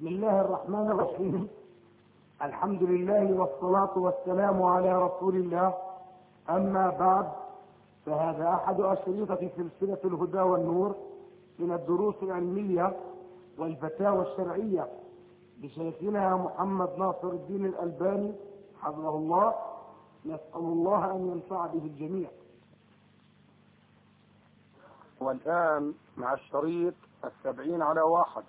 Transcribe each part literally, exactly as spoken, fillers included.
بسم الله الرحمن الرحيم. الحمد لله والصلاة والسلام على رسول الله. أما بعد، فهذا أحد أشرطة سلسلة الهدى والنور من الدروس العلمية والفتاوى الشرعية لشيخنا محمد ناصر الدين الألباني حفظه الله. نسأل الله أن ينفع به الجميع. والآن مع الشريط السبعين على واحد.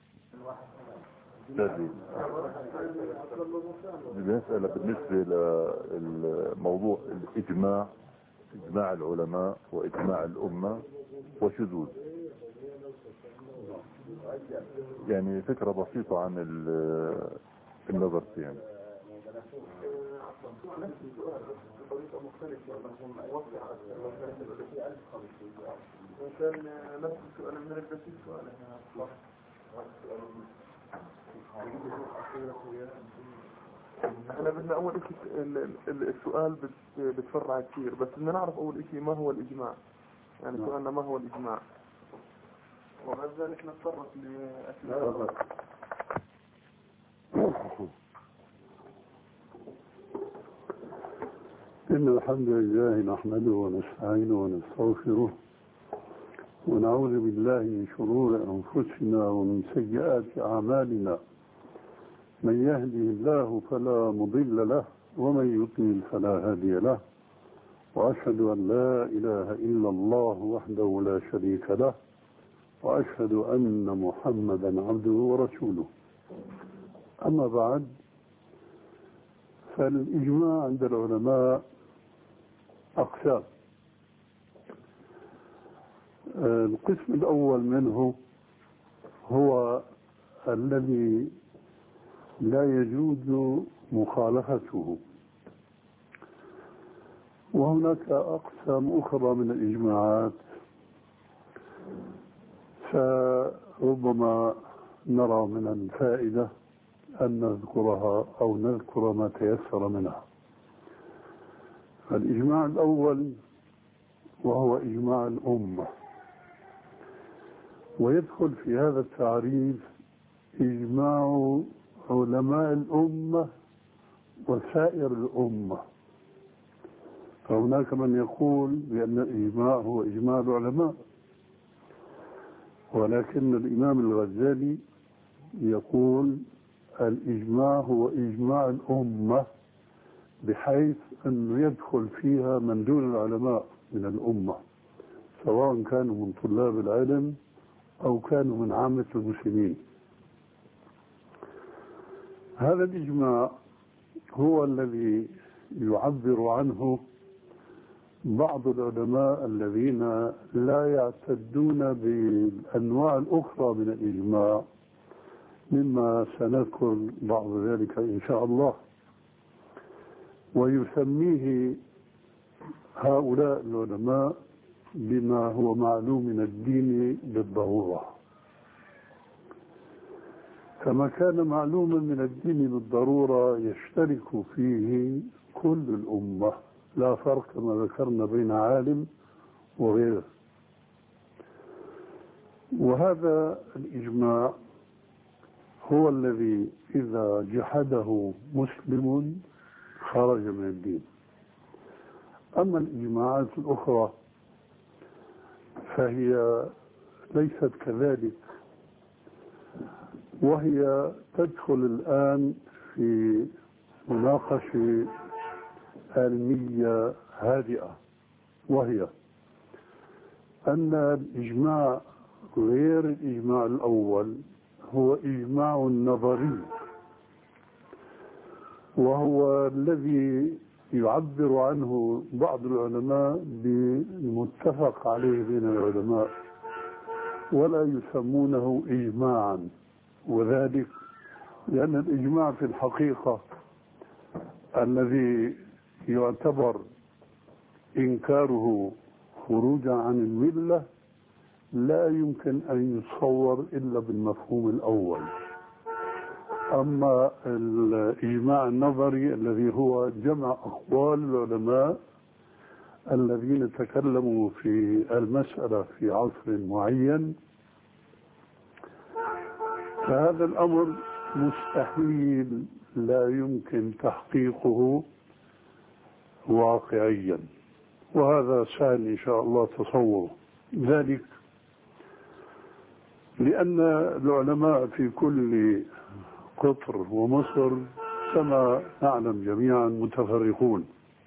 المسألة بالنسبة للموضوع الإجماع، إجماع العلماء وإجماع الأمة وشذوذ، يعني فكرة بسيطة عن النظر فيها. بطريقة مختلفة وضع كان نفس السؤال من البسيط سؤال احنا بدنا اول شيء السؤال بتفرع كثير، بس بدنا نعرف اول شيء ما هو الاجماع، يعني سؤالنا ما هو الاجماع، وبعد ذلك نتطرق لاسئله. إن الحمد لله نحمده ونستعينه ونستغفره ونعوذ بالله من شرور أنفسنا ومن سيئات أعمالنا. من يهده الله فلا مضل له ومن يضلل فلا هادي له، وأشهد أن لا إله إلا الله وحده لا شريك له، وأشهد أن محمدا عبده ورسوله. أما بعد، فالإجماع عند العلماء أقسام. القسم الأول منه هو الذي لا يجوز مخالفته، وهناك أقسام أخرى من الإجماعات فربما نرى من الفائدة أن نذكرها أو نذكر ما تيسر منها. الإجماع الأول وهو إجماع الأمة، ويدخل في هذا التعريف إجماع علماء الأمة وسائر الأمة. فهناك من يقول بأن الإجماع هو إجماع العلماء، ولكن الإمام الغزالي يقول الإجماع هو إجماع الأمة، بحيث أنه يدخل فيها من دون العلماء من الأمة، سواء كانوا من طلاب العلم أو كانوا من عامة المسلمين. هذا الإجماع هو الذي يعبر عنه بعض العلماء الذين لا يعتدون بالأنواع الأخرى من الإجماع، مما سنذكر بعض ذلك إن شاء الله. ويسميه هؤلاء العلماء بما هو معلوم من الدين بالضرورة. كما كان معلوما من الدين بالضرورة يشترك فيه كل الأمة، لا فرق كما ذكرنا بين عالم وغيره. وهذا الإجماع هو الذي إذا جحده مسلم خرج من الدين. أما الإجماعات الأخرى فهي ليست كذلك، وهي تدخل الآن في مناقشة علمية هادئة، وهي أن الإجماع غير الإجماع الأول هو إجماع نظري، وهو الذي يعبر عنه بعض العلماء بالمتفق عليه بين العلماء، ولا يسمونه إجماعا. وذلك لأن الإجماع في الحقيقة الذي يعتبر إنكاره خروجا عن الملة لا يمكن أن يتصور إلا بالمفهوم الأول. أما الإجماع النظري الذي هو جمع أقوال العلماء الذين تكلموا في المسألة في عصر معين، فهذا الأمر مستحيل، لا يمكن تحقيقه واقعيا، وهذا سهل إن شاء الله تصوره. ذلك لأن العلماء في كل قطر ومصر كما نعلم جميعا متفرقون،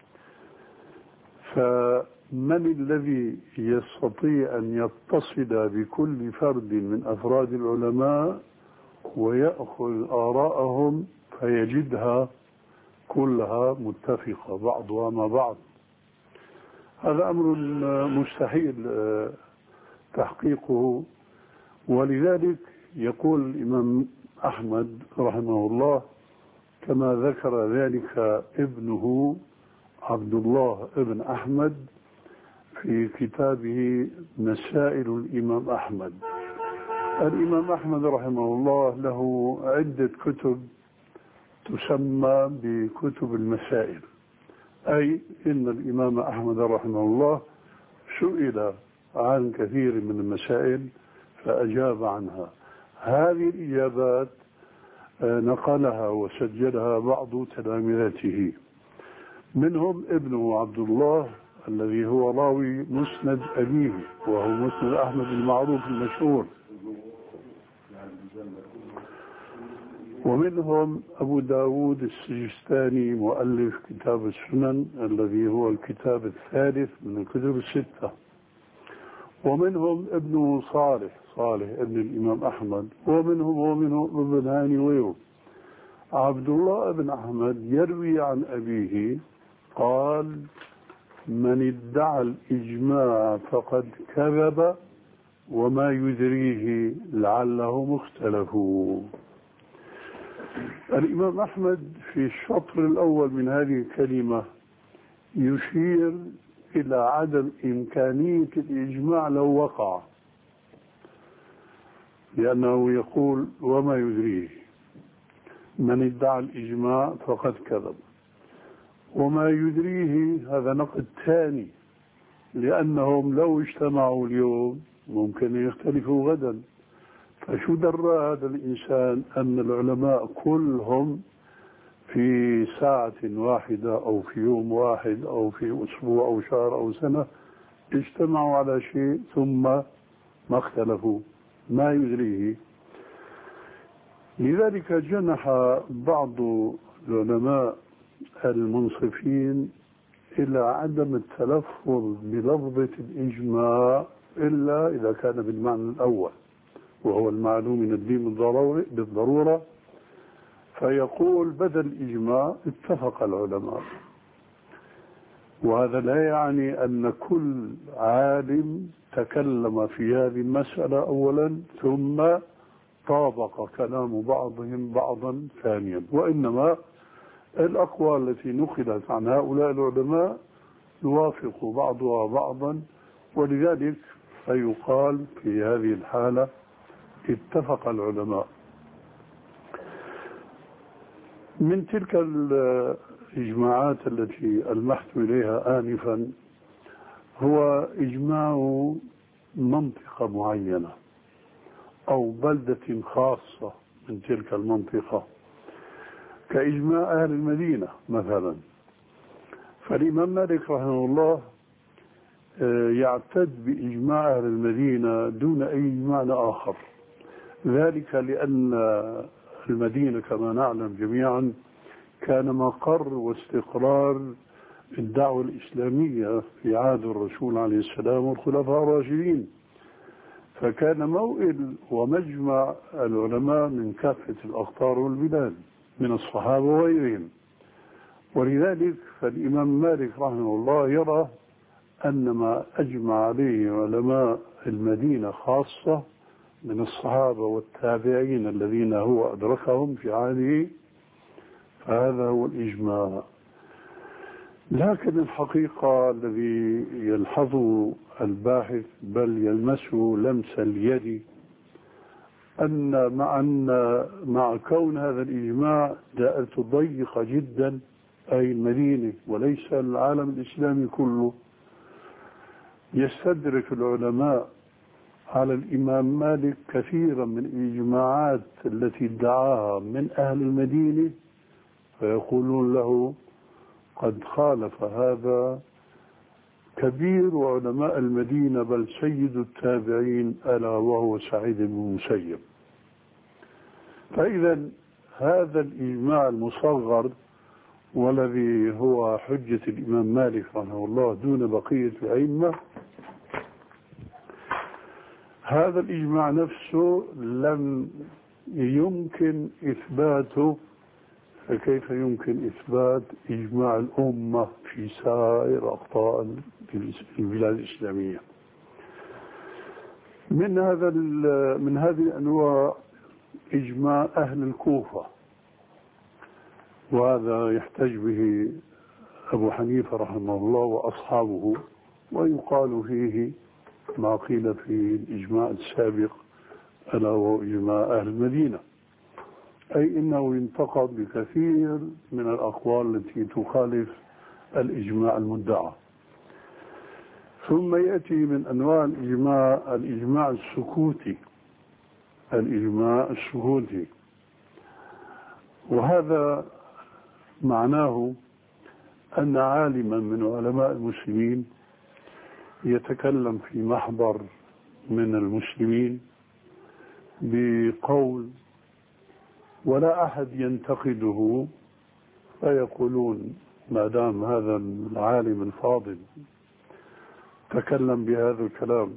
فمن الذي يستطيع أن يتصل بكل فرد من أفراد العلماء ويأخذ آراءهم فيجدها كلها متفقة بعضها مع بعض؟ هذا أمر مستحيل تحقيقه. ولذلك يقول الإمام أحمد رحمه الله كما ذكر ذلك ابنه عبد الله ابن أحمد في كتابه مسائل الإمام أحمد. الإمام أحمد رحمه الله له عدة كتب تسمى بكتب المسائل، أي إن الإمام أحمد رحمه الله سئل عن كثير من المسائل فأجاب عنها. هذه الإجابات نقلها وسجلها بعض تلامذته، منهم ابنه عبد الله الذي هو راوي مسند أبيه وهو مسند أحمد المعروف المشهور، ومنهم أبو داود السجستاني مؤلف كتاب السنن الذي هو الكتاب الثالث من الكتب الستة، ومنهم ابنه صالح صالح ابن الإمام أحمد، ومنهم ومنهم ابن هاني ويو. عبد الله بن أحمد يروي عن أبيه قال: من ادعى الإجماع فقد كذب وما يدريه لعله مختلف. الإمام أحمد في الشطر الأول من هذه الكلمة يشير إلى عدم إمكانية الإجماع لو وقع، لأنه يقول وما يدريه. من ادعى الإجماع فقد كذب، وما يدريه هذا نقد ثاني، لأنهم لو اجتمعوا اليوم ممكن يختلفوا غدا. فشو درى هذا الإنسان أن العلماء كلهم في ساعة واحدة أو في يوم واحد أو في أسبوع أو شهر أو سنة اجتمعوا على شيء ثم ما اختلفوا؟ ما يدريه. لذلك جنح بعض العلماء المنصفين إلى عدم التلفظ بلفظة الإجماع إلا إذا كان بالمعنى الأول وهو المعلوم من الدين بالضرورة، فيقول بدل الإجماع اتفق العلماء. وهذا لا يعني أن كل عالم تكلم في هذه المسألة أولا ثم طابق كلام بعضهم بعضا ثانيا، وإنما الأقوال التي نقلت عن هؤلاء العلماء يوافق بعضها بعضا، ولذلك فيقال في هذه الحالة اتفق العلماء. من تلك الإجماعات التي ألمحت إليها آنفا هو إجماع منطقة معينة أو بلدة خاصة من تلك المنطقة، كإجماع أهل المدينة مثلا. فالإمام مالك رحمه الله يعتد بإجماع أهل المدينة دون أي إجماع آخر، ذلك لأن المدينة كما نعلم جميعا كان مقر واستقرار الدعوة الإسلامية في عهد الرسول عليه السلام والخلفاء الراشدين، فكان موئل ومجمع العلماء من كافة الأقطار والبلاد من الصحابة وغيرهم. ولذلك فالإمام مالك رحمه الله يرى أن ما أجمع عليه علماء المدينة خاصة من الصحابة والتابعين الذين هو أدركهم في عهده فهذا هو الإجماع. لكن الحقيقة الذي يلحظه الباحث بل يلمسه لمس اليد أن مع, أن مع كون هذا الإجماع دائرة ضيقة جدا أي المدينة وليس العالم الإسلامي كله، يستدرك العلماء على الإمام مالك كثيرا من الإجماعات التي ادعاها من أهل المدينة، فيقولون له قد خالف هذا كبير علماء المدينة بل سيد التابعين ألا وهو سعيد بن المسيب. فإذا هذا الإجماع المصغر والذي هو حجة الإمام مالك رحمه الله دون بقية الأئمة، هذا الإجماع نفسه لم يمكن إثباته، فكيف يمكن إثبات إجماع الأمة في سائر أقطار البلاد الإسلامية؟ من هذا من هذه الأنواع إجماع أهل الكوفة، وهذا يحتج به أبو حنيفة رحمه الله وأصحابه، ويقال فيه ما قيل في الإجماع السابق ألا وهو إجماع أهل المدينة، أي إنه ينتقد بكثير من الأقوال التي تخالف الإجماع المدعى. ثم يأتي من أنواع الإجماع الإجماع السكوتي، الإجماع السكوتي، وهذا معناه أن عالما من علماء المسلمين يتكلم في محضر من المسلمين بقول ولا أحد ينتقده، فيقولون ما دام هذا العالم الفاضل تكلم بهذا الكلام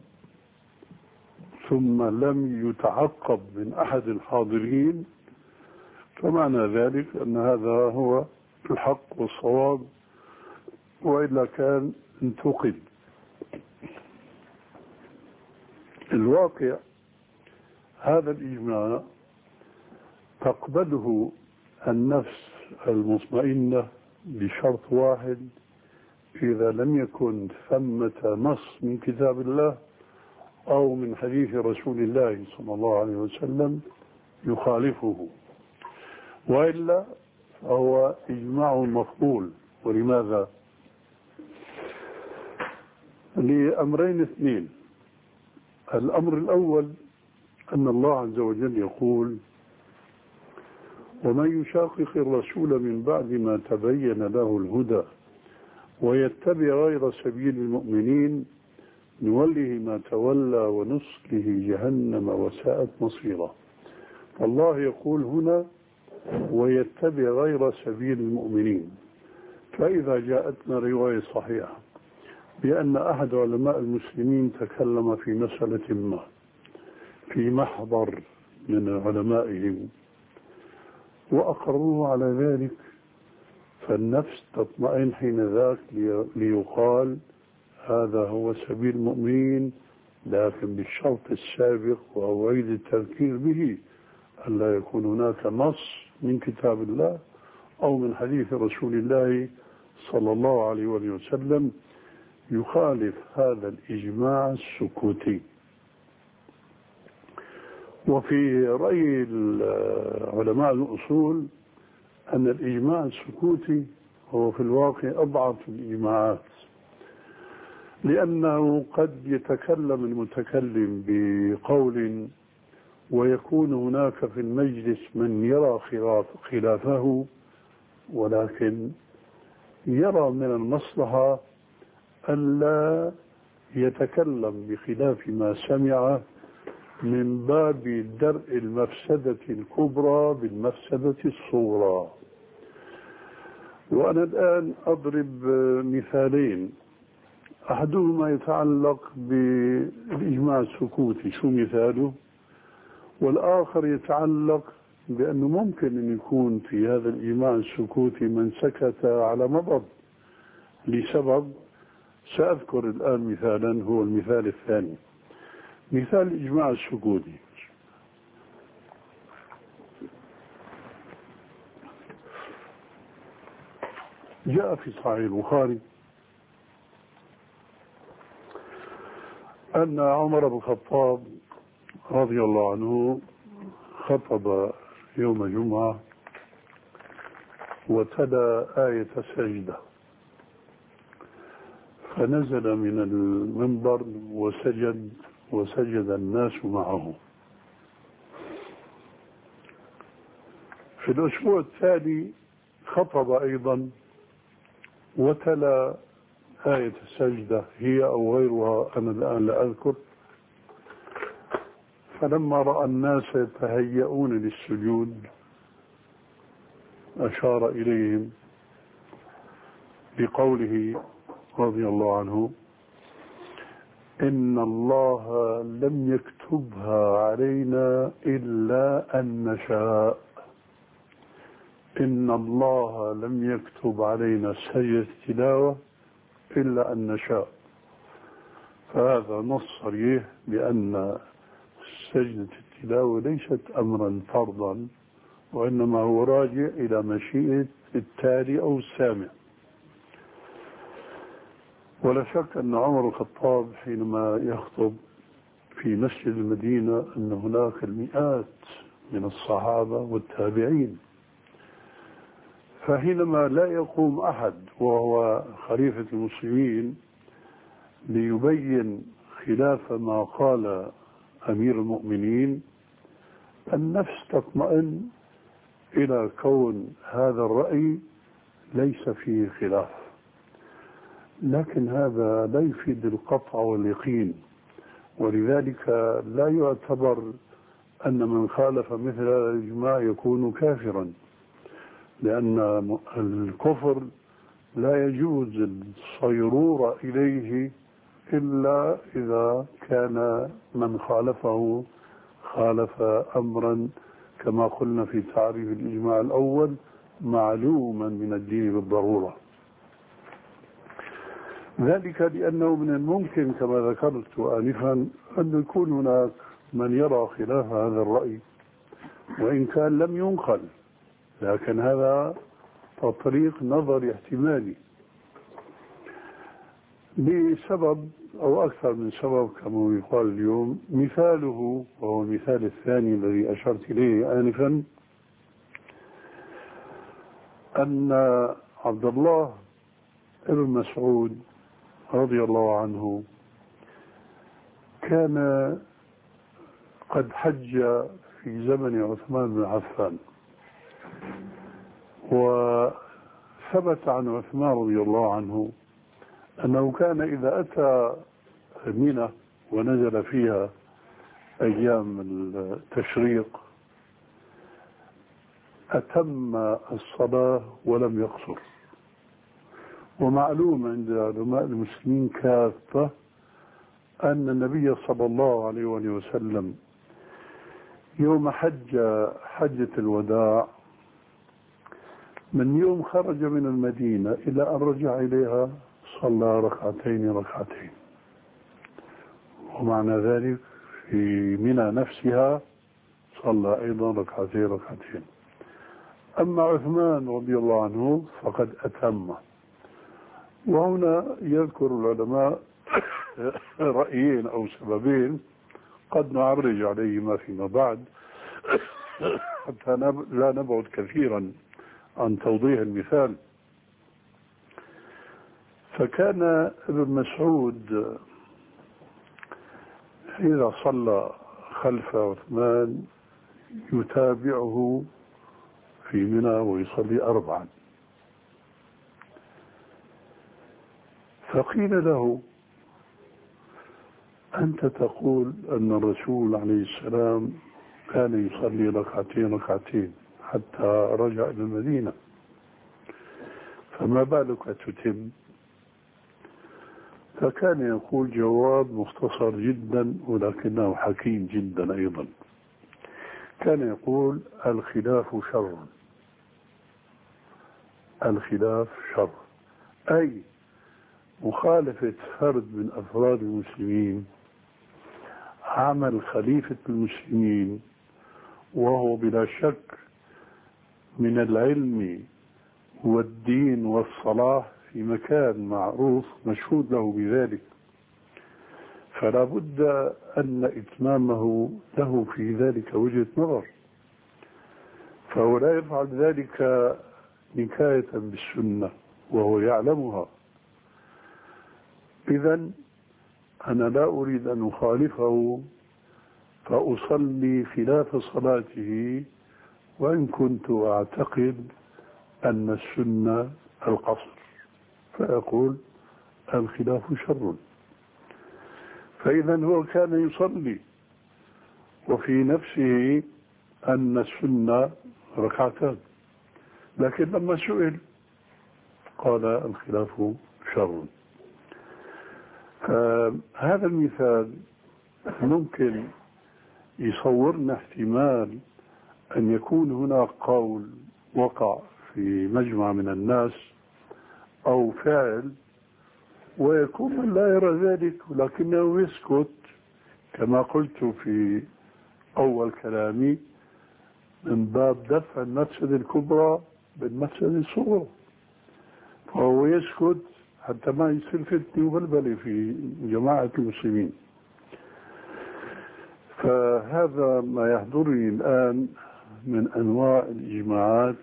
ثم لم يتعقب من أحد الحاضرين، فمعنى ذلك أن هذا هو الحق والصواب، وإلا كان انتقد. الواقع هذا الإجماع تقبله النفس المطمئنة بشرط واحد: إذا لم يكن ثمة نص من كتاب الله أو من حديث رسول الله صلى الله عليه وسلم يخالفه، وإلا فهو إجماع مقبول. ولماذا؟ لأمرين اثنين. الأمر الأول أن الله عز وجل يقول: ومن يشاقق الرسول من بعد ما تبين له الهدى ويتبع غير سبيل المؤمنين نوله ما تولى ونصله جهنم وساءت مصيرا. الله يقول هنا ويتبع غير سبيل المؤمنين. فإذا جاءتنا رواية صحيحة بأن أحد علماء المسلمين تكلم في مسألة ما في محضر من علمائهم وأقروه على ذلك، فالنفس تطمئن حين ذاك ليقال هذا هو سبيل المؤمنين، لكن بالشرط السابق وأعيد التذكير به: ألا يكون هناك نص من كتاب الله أو من حديث رسول الله صلى الله عليه وسلم يخالف هذا الإجماع السكوتي. وفي رأي علماء الأصول أن الإجماع السكوتي هو في الواقع أضعف الإجماعات، لأنه قد يتكلم المتكلم بقول ويكون هناك في المجلس من يرى خلاف خلافه، ولكن يرى من المصلحة ألا يتكلم بخلاف ما سمع من باب درء المفسدة الكبرى بالمفسدة الصغرى. وأنا الآن أضرب مثالين، أحدهما يتعلق بالإجماع السكوتي، شو مثاله؟ والآخر يتعلق بأنه ممكن أن يكون في هذا الإجماع السكوتي من سكت على مضض لسبب. سأذكر الآن مثالا، هو المثال الثاني، مثال الإجماع السكوتي. جاء في صحيح البخاري أن عمر بن الخطاب رضي الله عنه خطب يوم جمعة وتلا آية سجدة، فنزل من المنبر وسجد وسجد الناس معه. في الأسبوع التالي خطب أيضا وتلا آية السجدة هي أو غيرها، أنا الآن لا أذكر. فلما رأى الناس يتهيئون للسجود أشار إليهم بقوله رضي الله عنه: إن الله لم يكتبها علينا إلا أن نشاء. إن الله لم يكتب علينا سجدة التلاوة إلا أن نشاء. فهذا نص صريح بأن سجدة التلاوة ليست أمرا فرضا، وإنما هو راجع إلى مشيئة التالي أو السامع. ولا شك أن عمر الخطاب حينما يخطب في مسجد المدينة أن هناك المئات من الصحابة والتابعين، فحينما لا يقوم أحد وهو خليفة المسلمين ليبين خلاف ما قال أمير المؤمنين، النفس تطمئن إلى كون هذا الرأي ليس فيه خلاف. لكن هذا لا يفيد القطع واليقين، ولذلك لا يعتبر أن من خالف مثل هذا الإجماع يكون كافرا، لأن الكفر لا يجوز الصيرورة إليه إلا إذا كان من خالفه خالف أمرا كما قلنا في تعريف الإجماع الأول معلوما من الدين بالضرورة. ذلك لأنه من الممكن كما ذكرت آنفا أن يكون هناك من يرى خلاف هذا الرأي وإن كان لم ينقل، لكن هذا تطريق نظري احتمالي لسبب أو أكثر من سبب كما يقال اليوم. مثاله وهو المثال الثاني الذي أشرت إليه آنفا أن عبد الله بن مسعود رضي الله عنه كان قد حج في زمن عثمان بن عفان، وثبت عن عثمان رضي الله عنه أنه كان إذا أتى منى ونزل فيها أيام التشريق أتم الصلاة ولم يقصر. ومعلوم عند علماء المسلمين كافة أن النبي صلى الله عليه وسلم يوم حج حجة الوداع من يوم خرج من المدينة إلى أن رجع إليها صلى ركعتين ركعتين، ومعنى ذلك في منى نفسها صلى أيضا ركعتين ركعتين. أما عثمان رضي الله عنه فقد أتم. وهنا يذكر العلماء رأيين أو سببين قد نعرج عليهما فيما بعد حتى لا نبعد كثيرا عن توضيح المثال. فكان ابن مسعود إذا صلى خلف عثمان يتابعه في منى ويصلي أربعا. فقيل له: أنت تقول أن الرسول عليه السلام كان يصلي ركعتين ركعتين حتى رجع إلى المدينة، فما بالك تتم؟ فكان يقول جواب مختصر جدا ولكنه حكيم جدا أيضا. كان يقول: الخلاف شر، الخلاف شر، أي مخالفة فرد من أفراد المسلمين عمل خليفة المسلمين، وهو بلا شك من العلم والدين والصلاح في مكان معروف مشهود له بذلك، فلا بد أن إتمامه له في ذلك وجهة نظر، فهو لا يفعل ذلك نكاية بالسنة وهو يعلمها. إذن أنا لا أريد أن أخالفه فأصلي خلاف صلاته، وإن كنت أعتقد أن السنة القصر، فأقول الخلاف شر. فإذا هو كان يصلي وفي نفسه أن السنة ركعتان، لكن لما سئل قال الخلاف شر. فهذا المثال ممكن يصورنا احتمال أن يكون هناك قول وقع في مجمع من الناس أو فعل، ويكون من لا يرى ذلك ولكنه يسكت، كما قلت في أول كلامي، من باب دفع المفسدة الكبرى بالمفسدة الصغرى، فهو يسكت حتى ما يصير فتنة وبلبلة في جماعة المسلمين. فهذا ما يحضرني الآن من أنواع الإجماعات،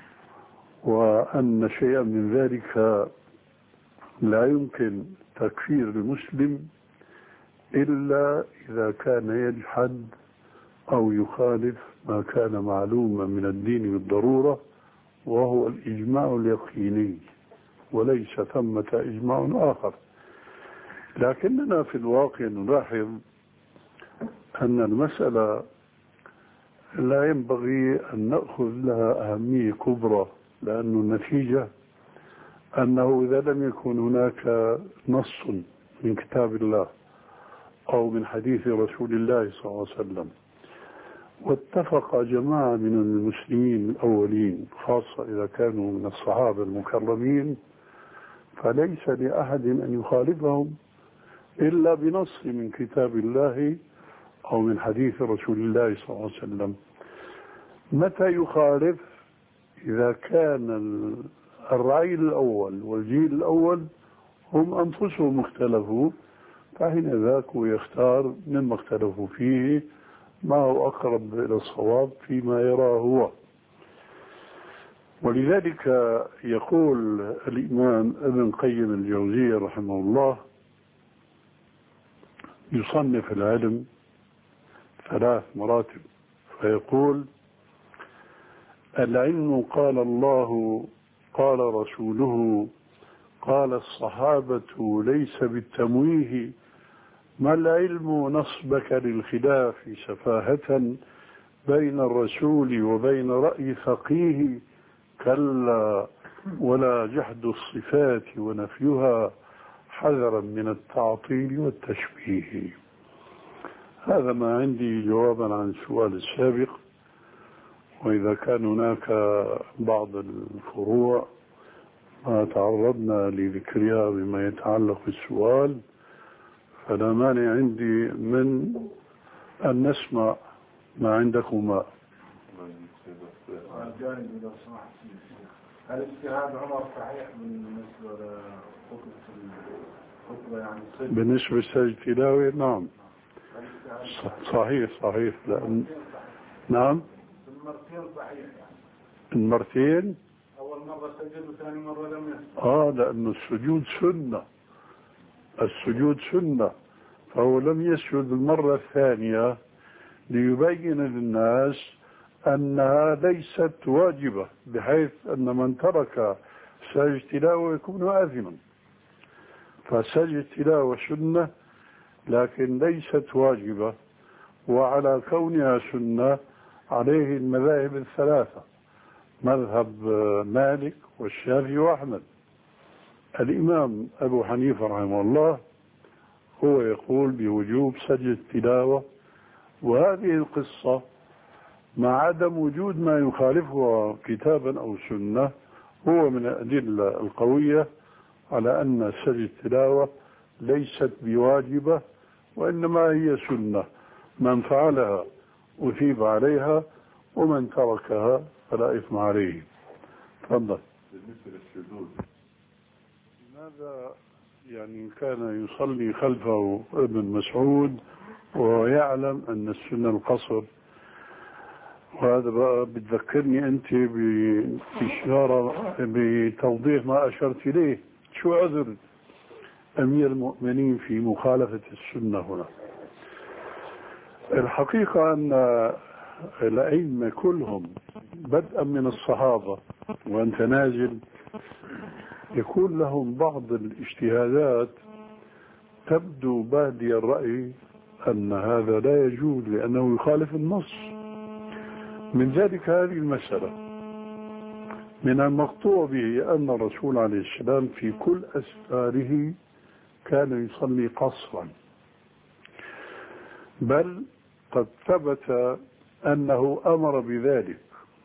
وأن شيئا من ذلك لا يمكن تكفير المسلم إلا إذا كان يجحد أو يخالف ما كان معلوما من الدين بالضرورة، وهو الإجماع اليقيني، وليس ثمة إجماع آخر. لكننا في الواقع نلاحظ أن المسألة لا ينبغي أن نأخذ لها أهمية كبرى، لأن النتيجة أنه إذا لم يكن هناك نص من كتاب الله أو من حديث رسول الله صلى الله عليه وسلم واتفق جماعة من المسلمين الأولين، خاصة إذا كانوا من الصحابة المكرمين، فليس لأحد أن يخالفهم إلا بنص من كتاب الله أو من حديث رسول الله صلى الله عليه وسلم. متى يخالف؟ إذا كان الرعيل الأول والجيل الأول هم أنفسهم اختلفوا، فحين ذاك يختار مما اختلفوا فيه ما هو أقرب إلى الصواب فيما يراه هو. ولذلك يقول الإمام ابن قيم الجوزية رحمه الله يصنف العلم ثلاث مراتب، فيقول: العلم قال الله قال رسوله قال الصحابة ليس بالتمويه، ما العلم نصبك للخلاف سفاهة بين الرسول وبين رأي فقيه، كلا ولا جحد الصفات ونفيها حذرا من التعطيل والتشبيه. هذا ما عندي جوابا عن السؤال السابق، وإذا كان هناك بعض الفروع ما تعرضنا لذكرها بما يتعلق بالسؤال فلا مانع عندي من أن نسمع ما عندكما. هل اجتهاد عمر صحيح بالنسبة لخطبة يعني بالنسبة للسجد التلاوي؟ نعم صحيح صحيح. لأن نعم المرتين صحيح يعني. المرتين أول مرة سجد وثاني مرة لم يسجد. آه لأن السجود سنة، السجود سنة، فهو لم يسجد المرة الثانية ليبين للناس أنها ليست واجبة، بحيث أن من ترك سجد تلاوة يكون آثما. فسجد التلاوة سنة لكن ليست واجبة، وعلى كونها سنة عليه المذاهب الثلاثة، مذهب مالك والشافعي وأحمد. الإمام أبو حنيفة رحمه الله هو يقول بوجوب سجد التلاوة، وهذه القصة مع عدم وجود ما يخالفها كتابا أو سنة هو من الأدلة القوية على أن سجد التلاوة ليست بواجبة، وإنما هي سنة، من فعلها أثيب عليها ومن تركها فلا إثم عليه. تفضل. بالنسبة للسجود، لماذا يعني كان يصلي خلفه ابن مسعود ويعلم أن السنة القصر؟ وهذا بقى بتذكرني أنت بإشارة بتوضيح ما أشرت إليه. شو عذر أمير المؤمنين في مخالفة السنة هنا. الحقيقة أن الأئمة كلهم بدءا من الصحابة وأنت نازل يكون لهم بعض الاجتهادات تبدو بادي الرأي أن هذا لا يجوز لأنه يخالف النص. من ذلك هذه المسألة من المقطوع به أن الرسول عليه السلام في كل أسفاره كان يصلي قصرا، بل قد ثبت أنه أمر بذلك،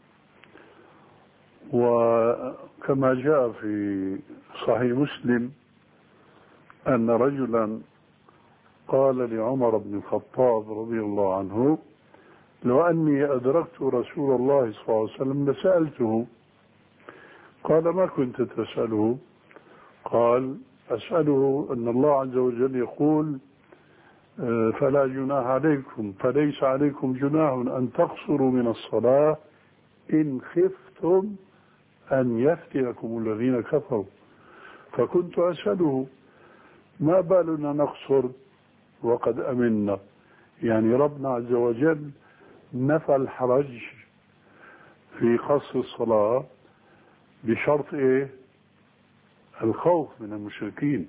وكما جاء في صحيح مسلم أن رجلا قال لعمر بن الخطاب رضي الله عنه: لو أني أدركت رسول الله صلى الله عليه وسلم لسألته. قال: ما كنت تسأله؟ قال: أسأله أن الله عز وجل يقول: فلا جناح عليكم فليس عليكم جناح أن تقصروا من الصلاة إن خفتم أن يفتنكم الذين كفروا. فكنت أسأله: ما بالنا نقصر وقد أمنا؟ يعني ربنا عز وجل نفى الحرج في قصر الصلاة بشرط إيه؟ الخوف من المشركين.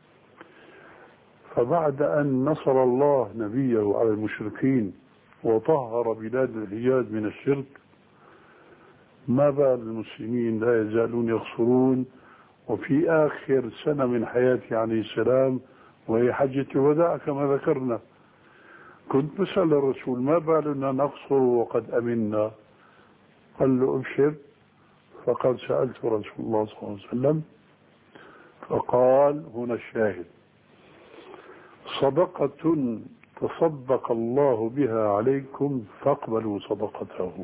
فبعد أن نصر الله نبيه على المشركين وطهر بلاد الحجاز من الشرك، ما بال المسلمين لا يزالون يقصرون؟ وفي آخر سنة من حياته عليه السلام وهي حجة الوداع كما ذكرنا، كنت بسأل الرسول: ما بالنا نقصر وقد أمنا؟ قال له: أبشر، فقد سألت رسول الله صلى الله عليه وسلم فقال: هنا الشاهد: صدقة تصدق الله بها عليكم فاقبلوا صدقته.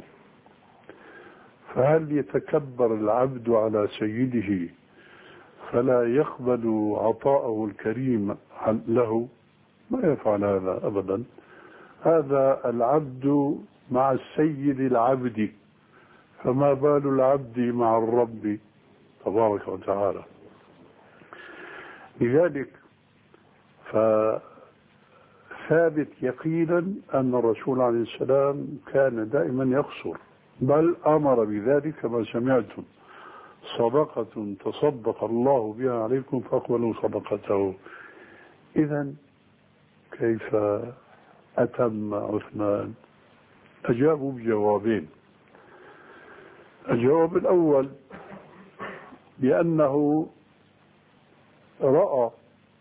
فهل يتكبر العبد على سيده فلا يقبل عطاءه الكريم له؟ ما يفعل هذا أبدا. هذا العبد مع السيد العبد، فما بال العبد مع الرب تبارك وتعالى. لذلك فثابت يقينا أن الرسول عليه السلام كان دائما يقصر، بل أمر بذلك كما سمعتم: صدقة تصدق الله بها عليكم فاقبلوا صدقته. إذن كيف أتم عثمان؟ أجابوا بجوابين. الجواب الأول بأنه رأى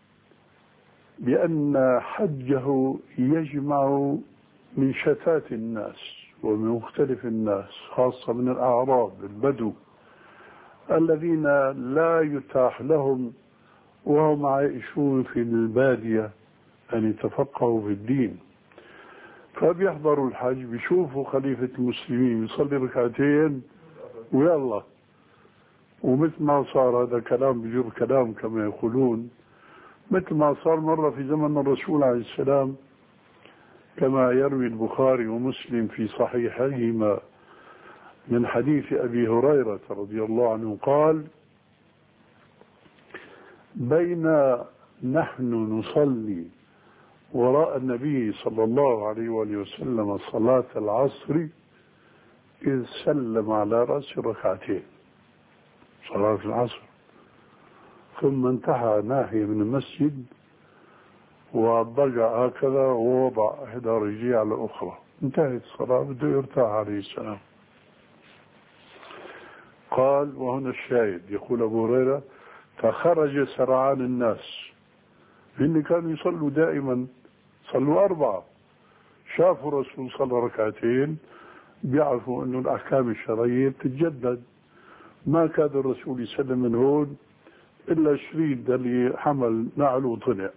بأن حجه يجمع من شتات الناس ومن مختلف الناس، خاصة من الأعراب البدو الذين لا يتاح لهم وهم عائشون في البادية أن يتفقهوا في الدين، فبيحضروا الحج بيشوفوا خليفة المسلمين يصلي ركعتين ويلا. ومثل ما صار، هذا كلام بجر كلام كما يقولون، مثل ما صار مرة في زمن الرسول عليه السلام كما يروي البخاري ومسلم في صحيحيهما من حديث أبي هريرة رضي الله عنه قال: بين نحن نصلي وراء النبي صلى الله عليه وآله وسلم صلاة العصر إذ سلم على رأس ركعتين صلاة العصر، ثم انتهى ناحية من المسجد وضجع هكذا ووضع إحدى رجليه على الأخرى، انتهت الصلاة، بده يرتاح عليه السلام. قال: وهنا الشاهد، يقول أبو هريرة: فخرج سرعان الناس، اللي كانوا يصلوا دائما صلوا أربعة، شافوا الرسول صلى ركعتين، بيعرفوا أنه الأحكام الشرعية بتتجدد. ما كاد الرسول يسلم من هون إلا شريد اللي حمل نعل وطلع.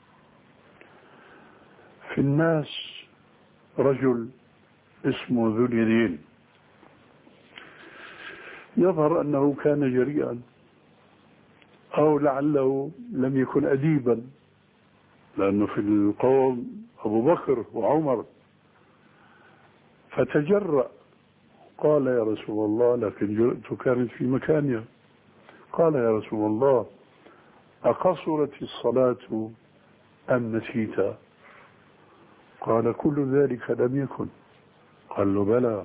في الناس رجل اسمه ذو اليدين، يظهر أنه كان جريئا أو لعله لم يكن أديبا، لأنه في القوم أبو بكر وعمر، فتجرأ قال: يا رسول الله، لكن جرأته كانت في مكانها. قال: يا رسول الله، أقصرت الصلاة أم نسيت؟ قال كل ذلك لم يكن. قال له بلى.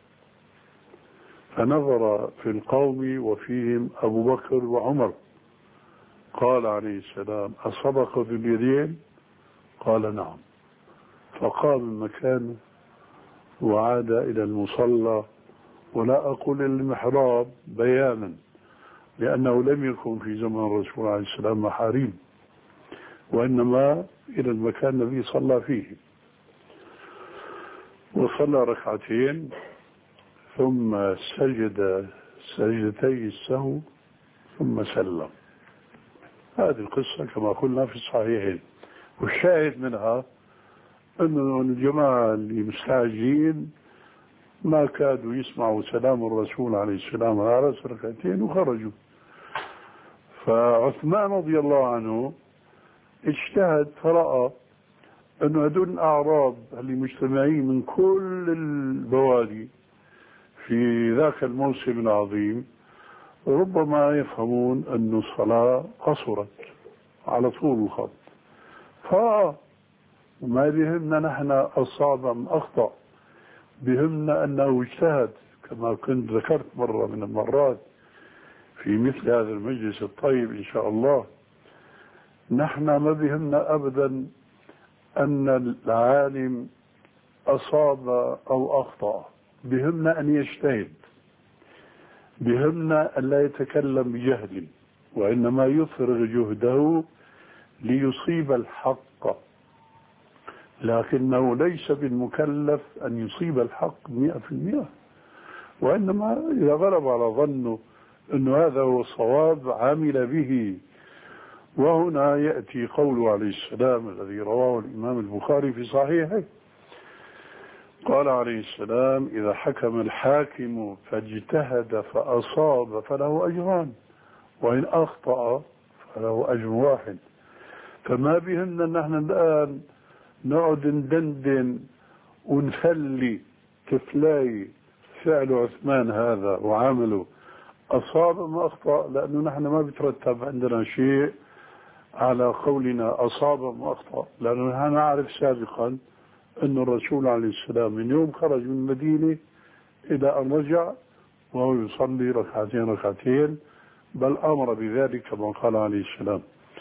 فنظر في القوم وفيهم أبو بكر وعمر، قال عليه السلام أصدق باليدين؟ قال نعم. فقام من مكانه وعاد إلى المصلى، ولا أقول المحراب بيانا لأنه لم يكن في زمن الرسول عليه السلام محاريم، وإنما إلى المكان الذي صلى فيه، وصلى ركعتين ثم سجد سجدتي السهو ثم سلم. هذه القصة كما قلنا في الصحيحين، والشاهد منها أن الجماعة اللي مستعجلين ما كادوا يسمعوا سلام الرسول عليه السلام على رأس ركعتين وخرجوا. فعثمان رضي الله عنه اجتهد فرأى أن هذول الأعراب اللي مجتمعين من كل البوادي في ذاك الموسم العظيم ربما يفهمون أن الصلاة قصرت على طول الخط، فما بهمنا نحن أصاب أم أخطأ، بهمنا أنه اجتهد. كما كنت ذكرت مرة من المرات في مثل هذا المجلس الطيب إن شاء الله، نحن ما بهمنا أبدا أن العالم أصاب أو أخطأ، بهمنا أن يجتهد، بهمنا أن لا يتكلم بجهل، وإنما يفرغ جهده ليصيب الحق، لكنه ليس بالمكلف أن يصيب الحق مئة في المئة، وإنما إذا غلب على ظنه أن هذا هو الصواب عمل به. وهنا يأتي قوله عليه السلام الذي رواه الإمام البخاري في صحيحه، قال عليه السلام إذا حكم الحاكم فاجتهد فأصاب فله أجران، وإن أخطأ فله أجر واحد. فما بهمنا أن نحن الآن نقعد ندندن ونخلي كفلاي فعل عثمان هذا وعمله أصاب ما أخطأ، لأنه نحن ما بترتب عندنا شيء على قولنا أصاب ما أخطأ، لأنه نحن نعرف سابقا أن الرسول عليه السلام من يوم خرج من المدينة إلى أن رجع وهو يصلي ركعتين ركعتين، بل أمر بذلك كما قال عليه السلام.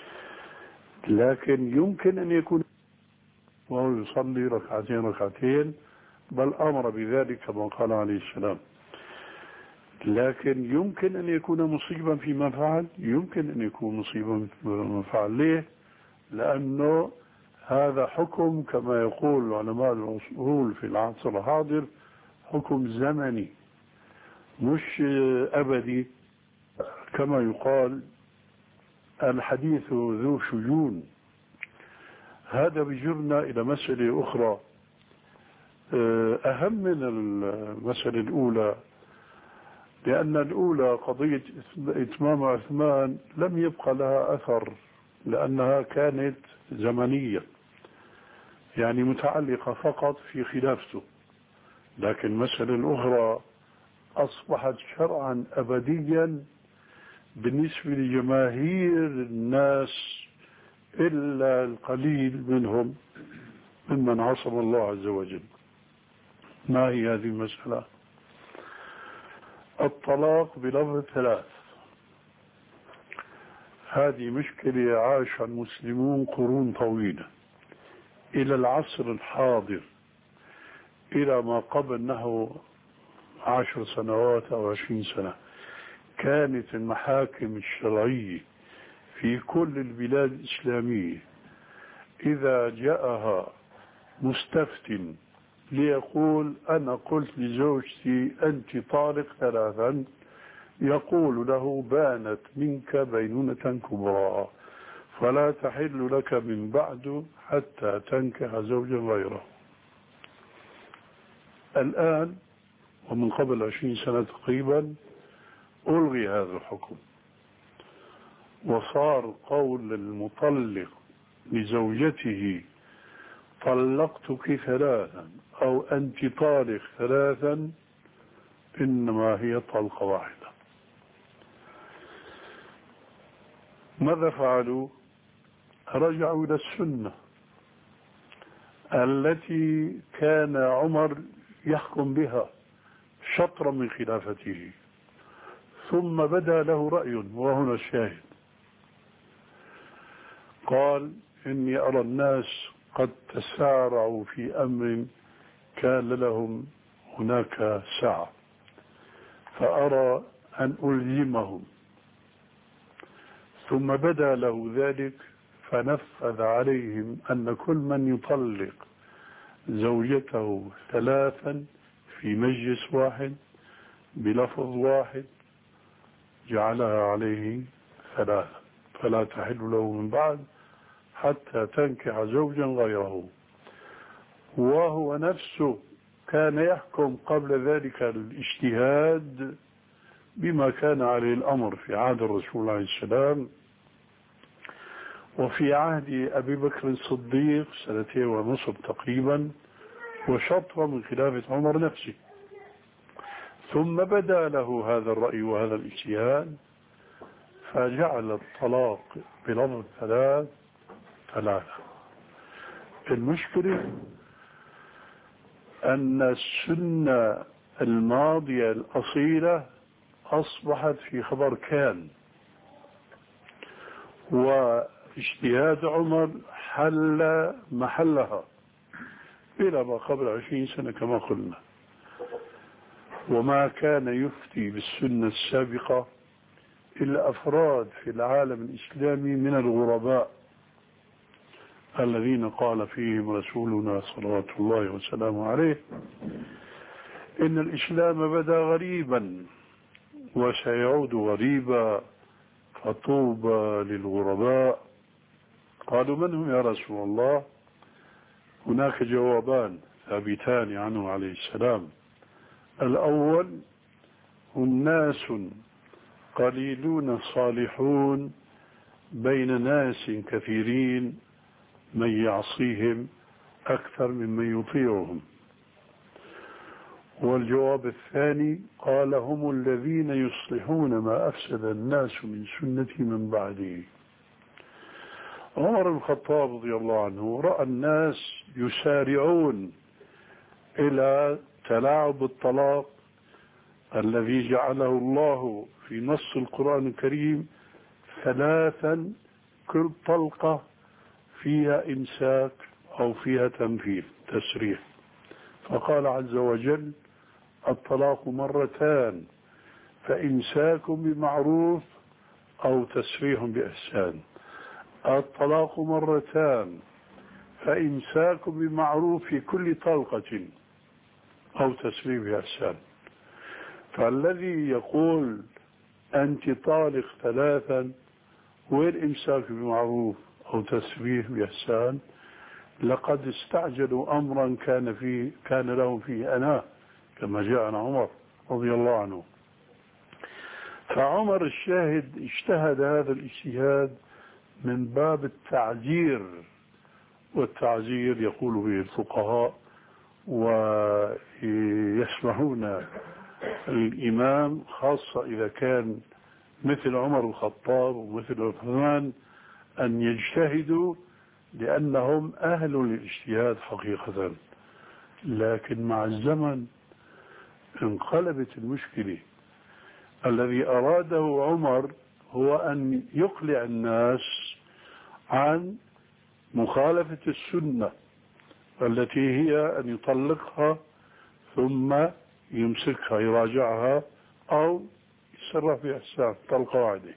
لكن يمكن أن يكون وهو يصلي ركعتين ركعتين بل أمر بذلك كما قال عليه السلام. لكن يمكن أن يكون مصيبا فيما فعل، يمكن أن يكون مصيبا فيما فعل. ليه؟ لأنه هذا حكم كما يقول علماء الأصول في العصر الحاضر حكم زمني مش أبدي، كما يقال الحديث ذو شجون. هذا بيجرنا إلى مسألة أخرى أهم من المسألة الأولى، لأن الأولى قضية إتمام عثمان لم يبقى لها أثر لأنها كانت زمنية، يعني متعلقة فقط في خلافته. لكن المسألة الأخرى أصبحت شرعا أبديا بالنسبة لجماهير الناس إلا القليل منهم ممن عصم الله عز وجل. ما هي هذه المسألة؟ الطلاق بلفظ ثلاث. هذه مشكلة عاشها المسلمون قرون طويلة إلى العصر الحاضر، إلى ما قبل نحو عشر سنوات أو عشرين سنة كانت المحاكم الشرعية في كل البلاد الإسلامية إذا جاءها مستفت ليقول أنا قلت لزوجتي أنت طالق ثلاثا، يقول له بانت منك بينونة كبرى فلا تحل لك من بعد حتى تنكح زوجا غيره. الآن ومن قبل عشرين سنة تقريبا ألغي هذا الحكم، وصار قول المطلق لزوجته طلقتك ثلاثا أو أنت طالق ثلاثا إنما هي طلقة واحدة. ماذا فعلوا؟ رجعوا إلى السنة التي كان عمر يحكم بها شطرا من خلافته، ثم بدا له رأي، وهنا الشاهد. قال: إني أرى الناس قد تسارعوا في أمر كان لهم هناك سعة، فأرى أن ألزمهم. ثم بدا له ذلك فنفذ عليهم أن كل من يطلق زوجته ثلاثا في مجلس واحد بلفظ واحد جعلها عليه ثلاثا، فلا تحل له من بعد حتى تنكح زوجا غيره. وهو نفسه كان يحكم قبل ذلك الاجتهاد بما كان عليه الأمر في عهد الرسول عليه السلام، وفي عهد أبي بكر الصديق سنتين ونصف تقريبا، وشطرة من خلافة عمر نفسه. ثم بدا له هذا الرأي وهذا الاجتهاد، فجعل الطلاق بلفظ ثلاث ثلاثة. المشكلة أن السنة الماضية الأصيلة أصبحت في خبر كان، واجتهاد عمر حل محلها إلى ما قبل عشرين سنة كما قلنا. وما كان يفتي بالسنة السابقة إلا أفراد في العالم الإسلامي من الغرباء الذين قال فيهم رسولنا صلوات الله وسلامه عليه: إن الإسلام بدا غريبا وسيعود غريبا فطوبى للغرباء. قالوا: من هم يا رسول الله؟ هناك جوابان ثابتان عنه عليه السلام. الأول: هم ناس قليلون صالحون بين ناس كثيرين من يعصيهم أكثر ممن يطيعهم. والجواب الثاني: قال: هم الذين يصلحون ما أفسد الناس من سنتي من بعدي. عمر بن الخطاب رضي الله عنه رأى الناس يسارعون إلى تلاعب الطلاق الذي جعله الله في نص القرآن الكريم ثلاثا، كل طلقة فيها إمساك أو فيها تنفيذ تسريح. فقال عز وجل: الطلاق مرتان فإمساك بمعروف أو تسريح بإحسان. الطلاق مرتان فإمساك بمعروف في كل طلقة أو تسريح بإحسان. فالذي يقول أنت طالق ثلاثا والإمساك بمعروف أو تسريح بإحسان لقد استعجلوا أمرا كان فيه كان لهم فيه أناه، كما جاء عن عمر رضي الله عنه. فعمر الشاهد اجتهد هذا الاجتهاد من باب التعزير، والتعزير يقول به الفقهاء ويسمحون الإمام، خاصة إذا كان مثل عمر الخطاب ومثل عثمان، أن يجتهدوا لأنهم أهل للاجتهاد حقيقة. لكن مع الزمن انقلبت المشكلة. الذي أراده عمر هو أن يقلع الناس عن مخالفة السنة التي هي أن يطلقها ثم يمسكها يراجعها أو يسرح في إحسان طلقة واحدة.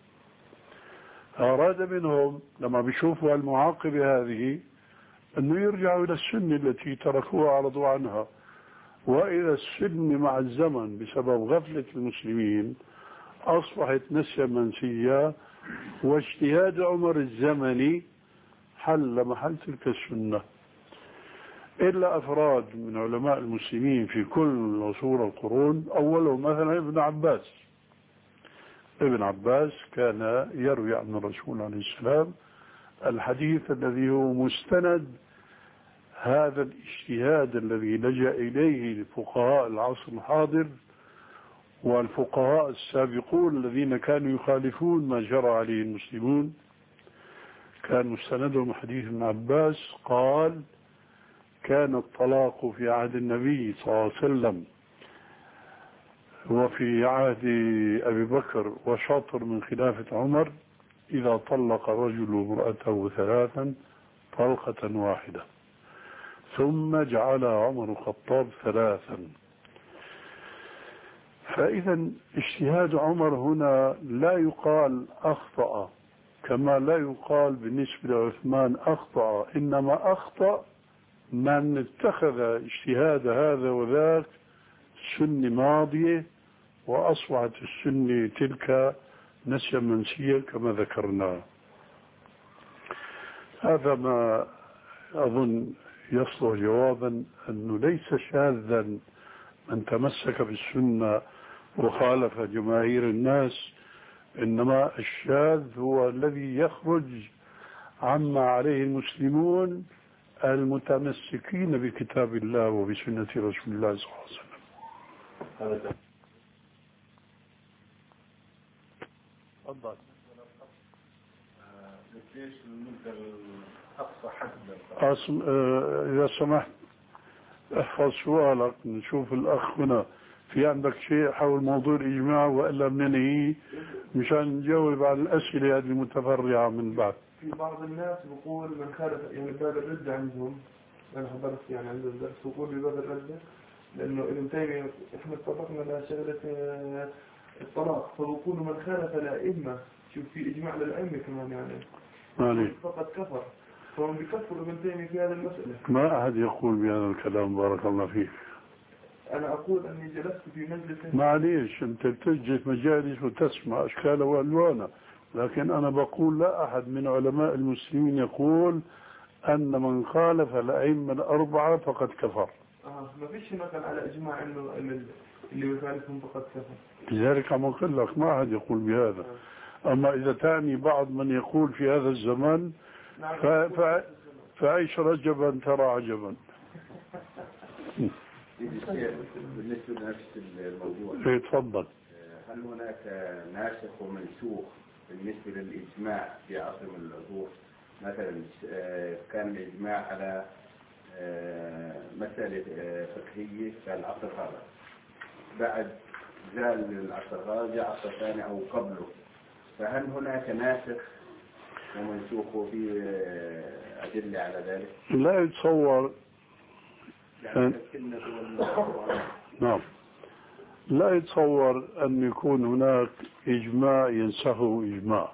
أراد منهم لما بيشوفوا المعاقبة هذه أنه يرجعوا إلى السنة التي تركوها عرضوا عنها. وإذا السنة مع الزمن بسبب غفلة المسلمين أصبحت نسيا منسيا، واجتهاد عمر الزمني حل محل تلك السنة. إلا أفراد من علماء المسلمين في كل عصور القرون، أولهم مثلا ابن عباس. ابن عباس كان يروي عن الرسول عليه السلام الحديث الذي هو مستند هذا الاجتهاد الذي لجأ إليه لفقهاء العصر الحاضر، والفقهاء السابقون الذين كانوا يخالفون ما جرى عليه المسلمون كان مستندهم حديث ابن عباس قال كان الطلاق في عهد النبي صلى الله عليه وسلم وفي عهد أبي بكر وشطر من خلافة عمر إذا طلق الرجل امرأته ثلاثا طلقة واحدة ثم جعل عمر الخطاب ثلاثا. فإذا اجتهاد عمر هنا لا يقال أخطأ كما لا يقال بالنسبة لعثمان أخطأ، إنما أخطأ من اتخذ اجتهاد هذا وذاك سنة ماضية وأصبحت السنة تلك نسيا منسيا كما ذكرنا. هذا ما أظن يصلح جوابا أنه ليس شاذا من تمسك بالسنة وخالف جماهير الناس، إنما الشاذ هو الذي يخرج عما عليه المسلمون المتمسكين بكتاب الله وبسنة رسول الله صلى الله عليه وسلم. تفضل. ليش نقدر أقصى حد أصم... آه... إذا سمحت احفظ سؤالك نشوف الأخ هنا في عندك شيء حول موضوع الإجماع وإلا بننهي مشان نجاوب على الأسئلة هذه المتفرعة من بعد. في بعض الناس بقول من خالف يعني باب الردة عندهم، أنا حضرت يعني عندهم درس بقول بباب الردة لأنه ابن تيمية إحنا اتفقنا على شغلة الطلاق، فبقولوا من خالف الأئمة، شوف في إجماع للأئمة كمان يعني مالي. فقد كفر، فهم بيكفروا ابن تيمية في هذه المسألة. ما أحد يقول بهذا الكلام بارك الله فيك. أنا أقول أني جلست في مجلس. معليش أنت بتجي مجالس وتسمع أشكال وألوان، لكن أنا بقول لا أحد من علماء المسلمين يقول أن من خالف الأئمة الأربعة فقد كفر. آه ما فيش نقل على إجماع إنه اللي يخالفهم فقد كفر. لذلك عم أقول لك ما أحد يقول بهذا. آه. أما إذا تعني بعض من يقول في هذا الزمن ف... ف... فعيش رجبا ترى عجبا. بالنسبة لنفس الموضوع ايه تفضل. هل هناك ناسخ ومنسوخ بالنسبة للإجماع في عصر من العصور؟ مثلا كان الإجماع على مسألة فقهية في العصر الرابع، بعد زال العصر الرابع عصر ثاني أو قبله، فهل هناك ناسخ ومنسوخ وفي أدلة على ذلك؟ لا يتصور يعني نعم لا يتصور أن يكون هناك إجماع ينسخه إجماع،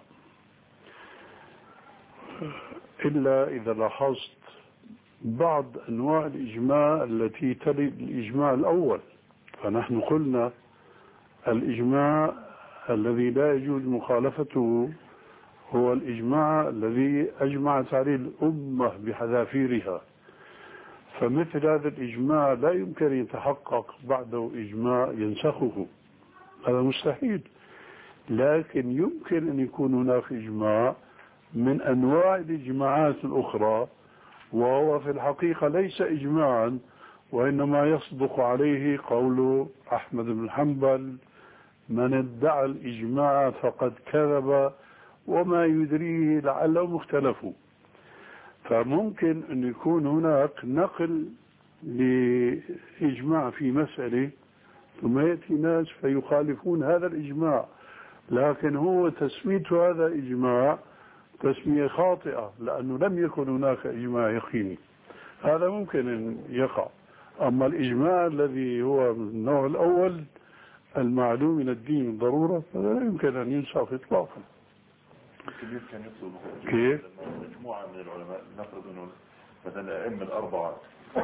إلا إذا لاحظت بعض أنواع الإجماع التي تلي الإجماع الأول. فنحن قلنا الإجماع الذي لا يجوز مخالفته هو الإجماع الذي أجمعت عليه الأمة بحذافيرها، فمثل هذا الإجماع لا يمكن يتحقق بعده إجماع ينسخه، هذا مستحيل. لكن يمكن أن يكون هناك إجماع من أنواع الإجماعات الأخرى، وهو في الحقيقة ليس إجماعا وإنما يصدق عليه قول أحمد بن حنبل من ادعى الإجماع فقد كذب وما يدريه لعلهم اختلفوا. فممكن أن يكون هناك نقل لإجماع في مسألة ثم يأتي ناس فيخالفون هذا الإجماع، لكن هو تسمية هذا إجماع تسمية خاطئة لأنه لم يكن هناك إجماع يقيني، هذا ممكن أن يقع. أما الإجماع الذي هو من النوع الأول المعلوم من الدين بالضرورة فلا يمكن أن ينسخ إطلاقا. كيف كان يطلب كيف؟ مجموعة من العلماء نفرض أنه مثلا الأئمة الأربعة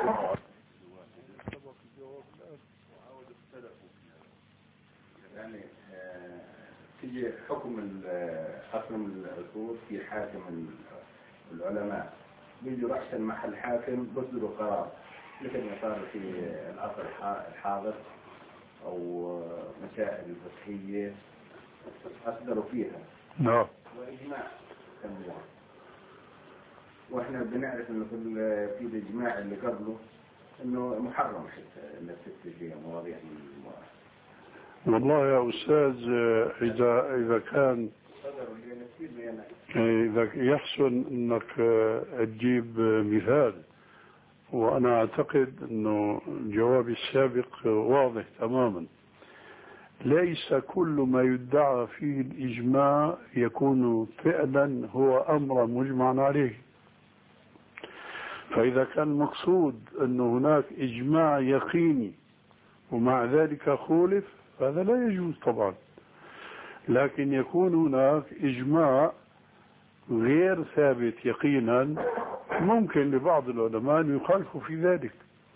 يعني تيجي حكم حكم العصور في حاكم العلماء بيجي رأسا محل حاكم بصدروا قرار مثل ما صار في العصر الحاضر أو مسائل فقهية أصدروا فيها نعم وإجماع سموه، وإحنا بنعرف إنه في في الإجماع اللي قبله إنه محرم حتى إنك تكتب فيها مواضيع من المواضيع. والله يا أستاذ، إذا إذا كان إذا يحسن أنك تجيب مثال، وأنا أعتقد أنه جوابي السابق واضح تماما. ليس كل ما يدعى فيه الإجماع يكون فعلا هو أمر مجمع عليه. فإذا كان المقصود أن هناك إجماع يقيني ومع ذلك خولف، فهذا لا يجوز طبعا. لكن يكون هناك إجماع غير ثابت يقينا، ممكن لبعض العلماء أن يخالفوا في ذلك.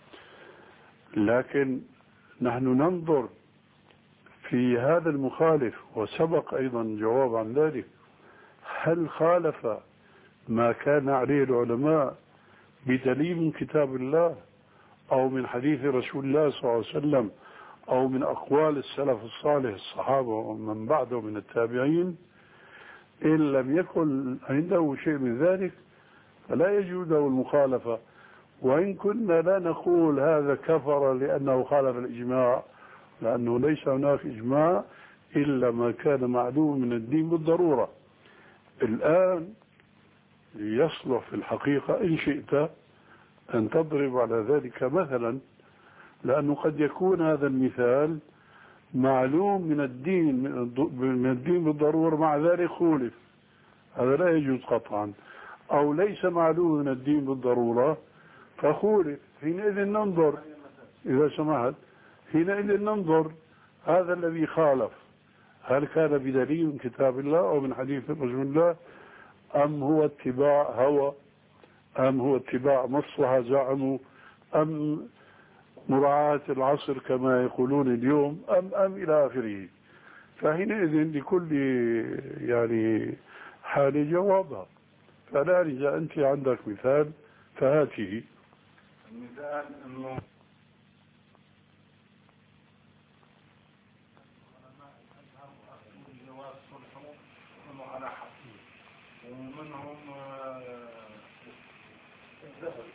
لكن نحن ننظر في هذا المخالف، وسبق أيضا جواب عن ذلك، هل خالف ما كان عليه العلماء بدليل من كتاب الله أو من حديث رسول الله صلى الله عليه وسلم أو من أقوال السلف الصالح الصحابة ومن بعده من التابعين؟ إن لم يكن عنده شيء من ذلك فلا يجوز له المخالفة. وإن كنا لا نقول هذا كفر لأنه خالف الإجماع، لأنه ليس هناك إجماع إلا ما كان معلوم من الدين بالضرورة. الآن يصلح في الحقيقة إن شئت أن تضرب على ذلك مثلا، لأنه قد يكون هذا المثال معلوم من الدين من الدين بالضرورة، مع ذلك خولف، هذا لا يجوز قطعا. أو ليس معلوم من الدين بالضرورة فخولف، حينئذ ننظر إذا سمحت حينئذ ننظر هذا الذي خالف هل كان بدليل من كتاب الله أو من حديث رسول الله، أم هو اتباع هوى، أم هو اتباع مصلحة زعموا، أم مراعاة العصر كما يقولون اليوم، أم أم إلى آخره. فحينئذ لكل يعني حال جوابها. فالآن إذا أنت عندك مثال فهاته. المثال أنه على حق ومنهم الذهب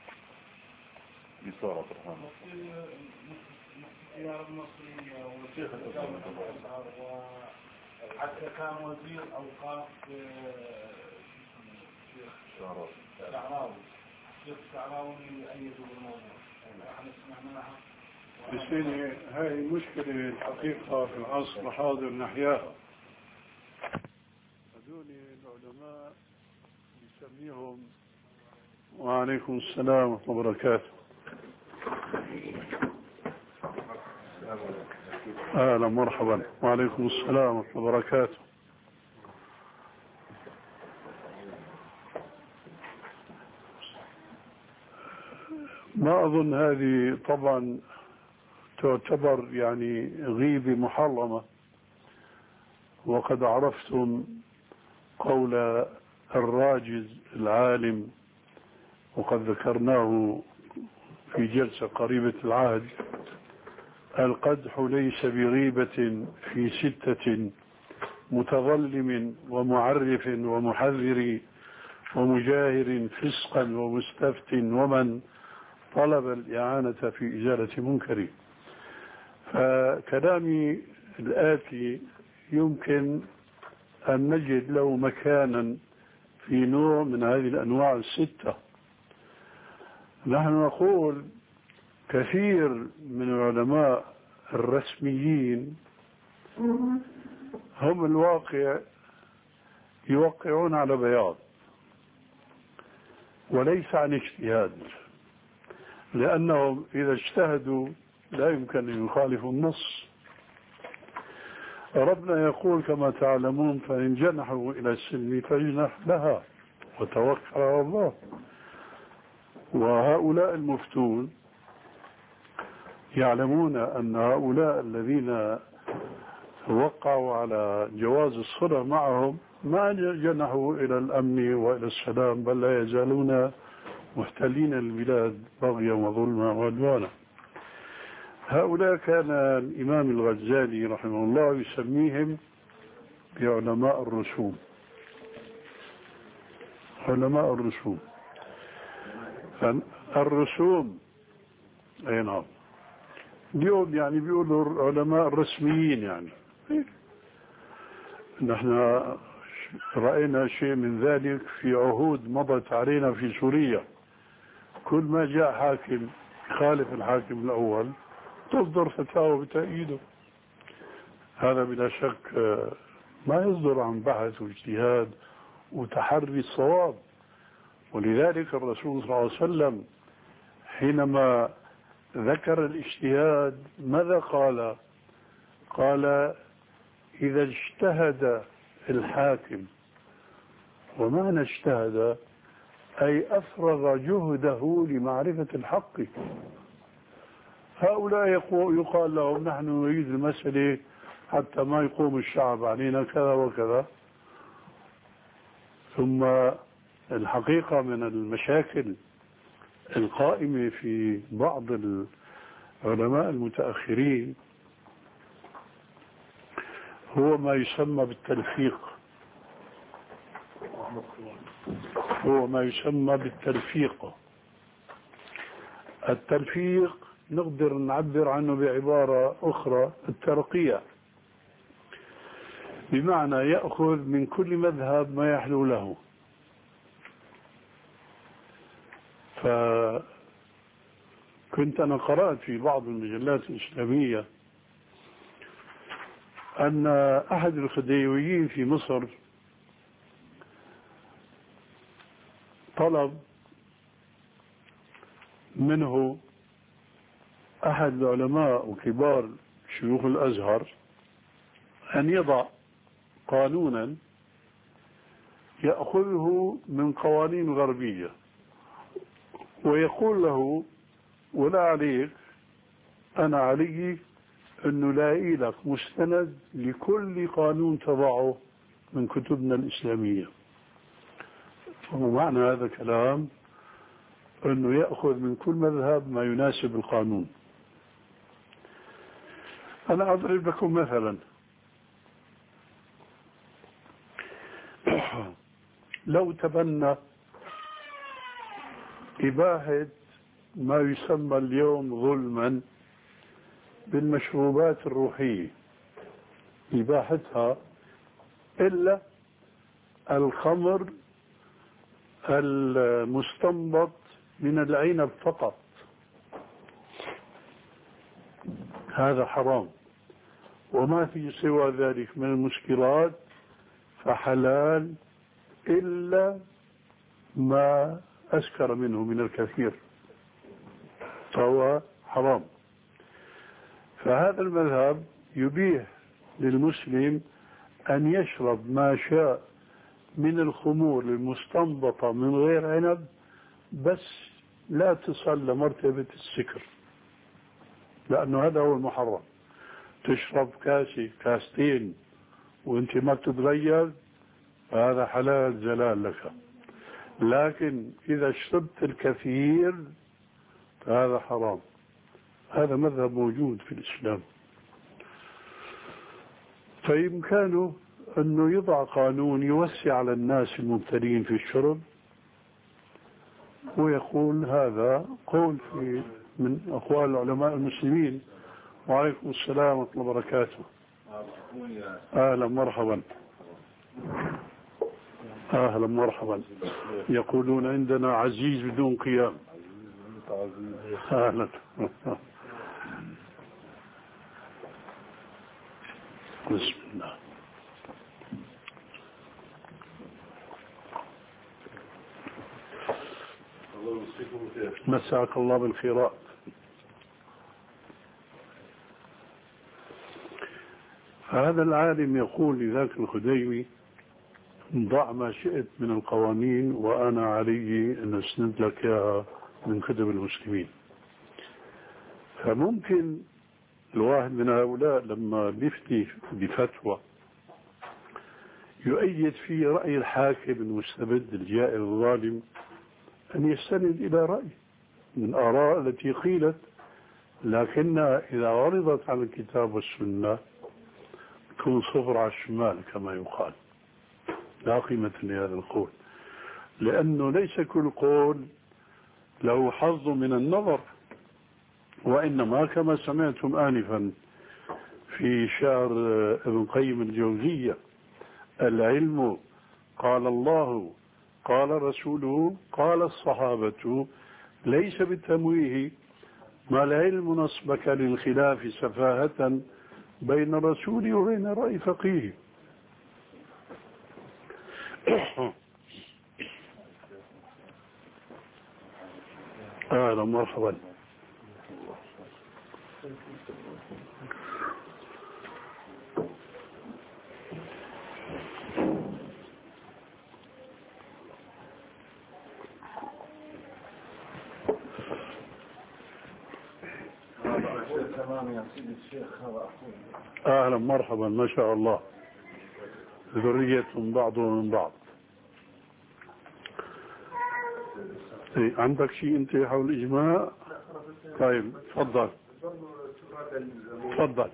يسار عبد الرحمن السيارة المصرية وشيخ وحتى كان وزير أوقاف الشيخ شعراوي الشيخ شعراوي يأيدوا بالموضوع. احنا سمعناها. بسيني هاي مشكلة الحقيقة في العصر الحاضر نحياها. هذول العلماء يسميهم. وعليكم السلام ورحمة الله وبركاته. أهلا مرحبا. وعليكم السلام ورحمة الله وبركاته. ما أظن هذه طبعا تعتبر يعني غيبة محرمة، وقد عرفتم قول الراجز العالم وقد ذكرناه في جلسة قريبة العهد: القدح ليس بغيبة في ستة متظلم ومعرف ومحذر ومجاهر فسقا ومستفت ومن طلب الإعانة في إزالة منكر. فكلامي الآتي يمكن أن نجد له مكانا في نوع من هذه الأنواع الستة. نحن نقول كثير من العلماء الرسميين هم الواقع يوقعون على بياض وليس عن اجتهاد، لأنهم إذا اجتهدوا لا يمكن أن يخالفوا النص. ربنا يقول كما تعلمون: فإن جنحوا إلى السلم فاجنح لها وتوكل على الله. وهؤلاء المفتون يعلمون أن هؤلاء الذين وقعوا على جواز الصلح معهم ما جنحوا إلى الأمن وإلى السلام، بل لا يزالون محتلين البلاد بغيا وظلما وعدوانا. هؤلاء كان الإمام الغزالي رحمه الله يسميهم بعلماء الرسوم. علماء الرسوم الرسوم أي نعم. اليوم يعني بيقولوا العلماء الرسميين يعني نحن رأينا شيء من ذلك في عهود مضت علينا في سوريا. كل ما جاء حاكم خالف الحاكم الأول تصدر فتاوى بتأييده. هذا بلا شك ما يصدر عن بحث واجتهاد وتحري الصواب. ولذلك الرسول صلى الله عليه وسلم حينما ذكر الاجتهاد ماذا قال؟ قال إذا اجتهد الحاكم، ومعنى اجتهد أي أفرغ جهده لمعرفة الحق. هؤلاء يقال لهم نحن نريد المسألة حتى ما يقوم الشعب علينا كذا وكذا. ثم الحقيقة من المشاكل القائمة في بعض العلماء المتأخرين هو ما يسمى بالتلفيق. هو ما يسمى بالتلفيق. التلفيق نقدر نعبر عنه بعبارة أخرى الترقية، بمعنى يأخذ من كل مذهب ما يحلو له. فكنت أنا قرأت في بعض المجلات الإسلامية أن أحد الخديويين في مصر طلب منه أحد العلماء وكبار شيوخ الأزهر أن يضع قانونا يأخذه من قوانين غربية ويقول له ولا عليك أنا علي أنه لاقي لك مستند لكل قانون تضعه من كتبنا الإسلامية. ومعنى هذا الكلام أنه يأخذ من كل مذهب ما يناسب القانون. أنا أضرب لكم مثلا، لو تبنى إباحة ما يسمى اليوم ظلما بالمشروبات الروحية، إباحتها إلا الخمر المستنبط من العنب فقط، هذا حرام، وما في سوى ذلك من المسكرات فحلال إلا ما أسكر منه من الكثير فهو حرام. فهذا المذهب يبيح للمسلم أن يشرب ما شاء من الخمور المستنبطة من غير عنب، بس لا تصل لمرتبة السكر، لأنه هذا هو المحرم. تشرب كاسي كاستين وانت ما تتغير هذا حلال جلال لك، لكن إذا شربت الكثير فهذا حرام. هذا مذهب موجود في الإسلام. فإمكانه أنه يضع قانون يوسع على الناس المبتدئين في الشرب، ويقول هذا قول في من أقوال العلماء المسلمين. وعليكم السلام ورحمة الله وبركاته. أهلا مرحبا. أهلا مرحبا. يقولون عندنا عزيز بدون قيام. أهلا. بسم الله. مساك الله بالخيرات. هذا العالم يقول لذاك الخديوي ضع ما شئت من القوانين وأنا علي أن أسند لك إياها من كتب المسلمين. فممكن الواحد من هؤلاء لما بيفتي بفتوى يؤيد في رأي الحاكم المستبد الجائر الظالم أن يستند إلى رأي من آراء التي قيلت، لكنها إذا عرضت على الكتاب والسنة تكون صفر على الشمال كما يقال، لا قيمة لهذا القول، لأنه ليس كل قول له حظ من النظر. وإنما كما سمعتم آنفا في شعر ابن قيم الجوزية: العلم قال الله قال رسوله قال الصحابة ليس بالتمويه، ما العلم نصبك للخلاف سفاهة بين الرسول وبين رأي فقيه. أهلا مرحبا. أهلا مرحبا، ما شاء الله، ذرية بعضهم من بعض. عندك شيء أنت حول الإجماع؟ طيب تفضل تفضل.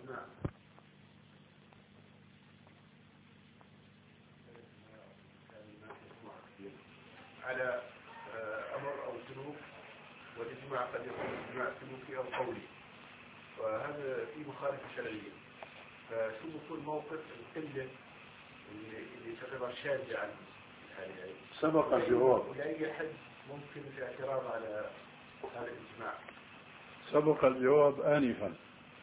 على أمر أو سلوك، والإجماع قد يكون إجماع سلوكي أو قولي، وهذا في مخالفة شرعية. فشو بكون موقف القلة اللي اللي تعتبر شاذة عن هذه؟ سبق الجواب. ولأي حد ممكن الاعتراض على هذا الإجماع؟ سبق الجواب آنفا.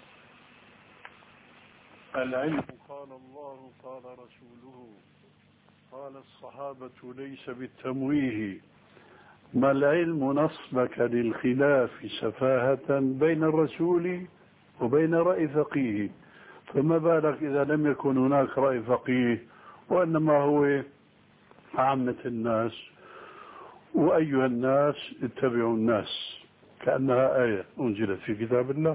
العلم قال الله قال رسوله قال الصحابة ليس بالتمويه، ما العلم نصبك للخلاف سفاهة بين الرسول وبين رأي فقيه. فما بالك إذا لم يكن هناك رأي فقيه وإنما هو عامة الناس، وأيها الناس اتبعوا الناس، كأنها آية أنزلت في كتاب الله.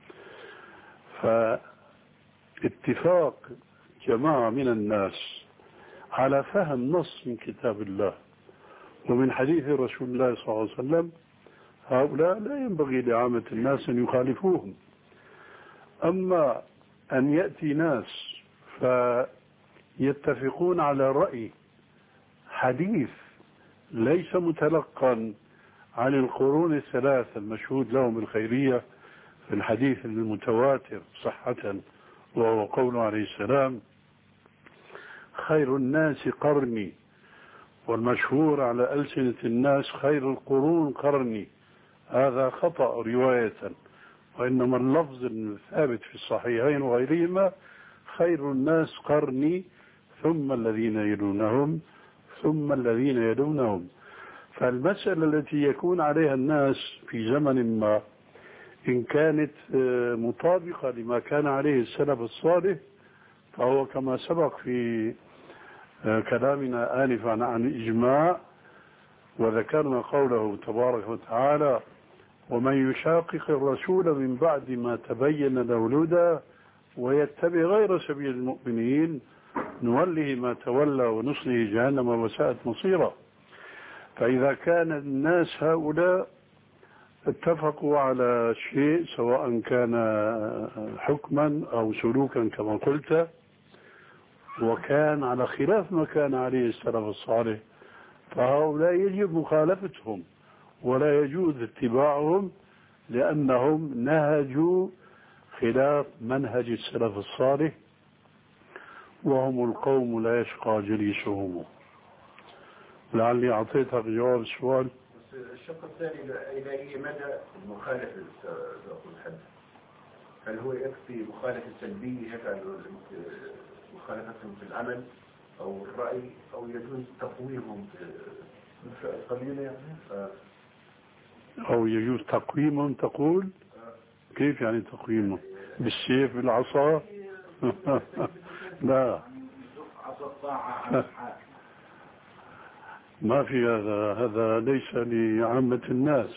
فاتفاق جماعة من الناس على فهم نص من كتاب الله ومن حديث رسول الله صلى الله عليه وسلم، هؤلاء لا ينبغي لعامة الناس أن يخالفوهم. أما أن يأتي ناس فيتفقون على رأي حديث ليس متلقا عن القرون الثلاثة المشهود لهم بالخيرية في الحديث المتواتر صحة، وهو قوله عليه السلام: خير الناس قرني، والمشهور على ألسنة الناس خير القرون قرني. هذا خطأ رواية، وإنما اللفظ الثابت في الصحيحين وغيرهما خير الناس قرني ثم الذين يلونهم ثم الذين يلونهم. فالمسألة التي يكون عليها الناس في زمن ما إن كانت مطابقة لما كان عليه السلف الصالح، فهو كما سبق في كلامنا آنفا عن الإجماع، وذكرنا قوله تبارك وتعالى: ومن يشاقق الرسول من بعد ما تبين له الهدى ويتبع غير سبيل المؤمنين نوله ما تولى ونصله جهنم وساءت مصيرا. فإذا كان الناس هؤلاء اتفقوا على شيء سواء كان حكما أو سلوكا كما قلت، وكان على خلاف ما كان عليه السلف الصالح، فهؤلاء يجب مخالفتهم ولا يجوز اتباعهم، لأنهم نهجوا خلاف منهج السلف الصالح، وهم القوم لا يشقى جليسهم. لعلي أعطيتك جواب السؤال. الشق الثاني: إلى أي مدى المخالفة تأخذ حد؟ هل هو يكفي مخالفة سلبية يفعل مخالفتهم في العمل أو الرأي، أو يجوز تقويمهم في القليل يعني؟ آه. أو يجوز تقويمهم تقول؟ آه. كيف يعني تقويمهم؟ بالسيف بالعصا؟ لا ما في هذا، هذا ليس لعامة الناس.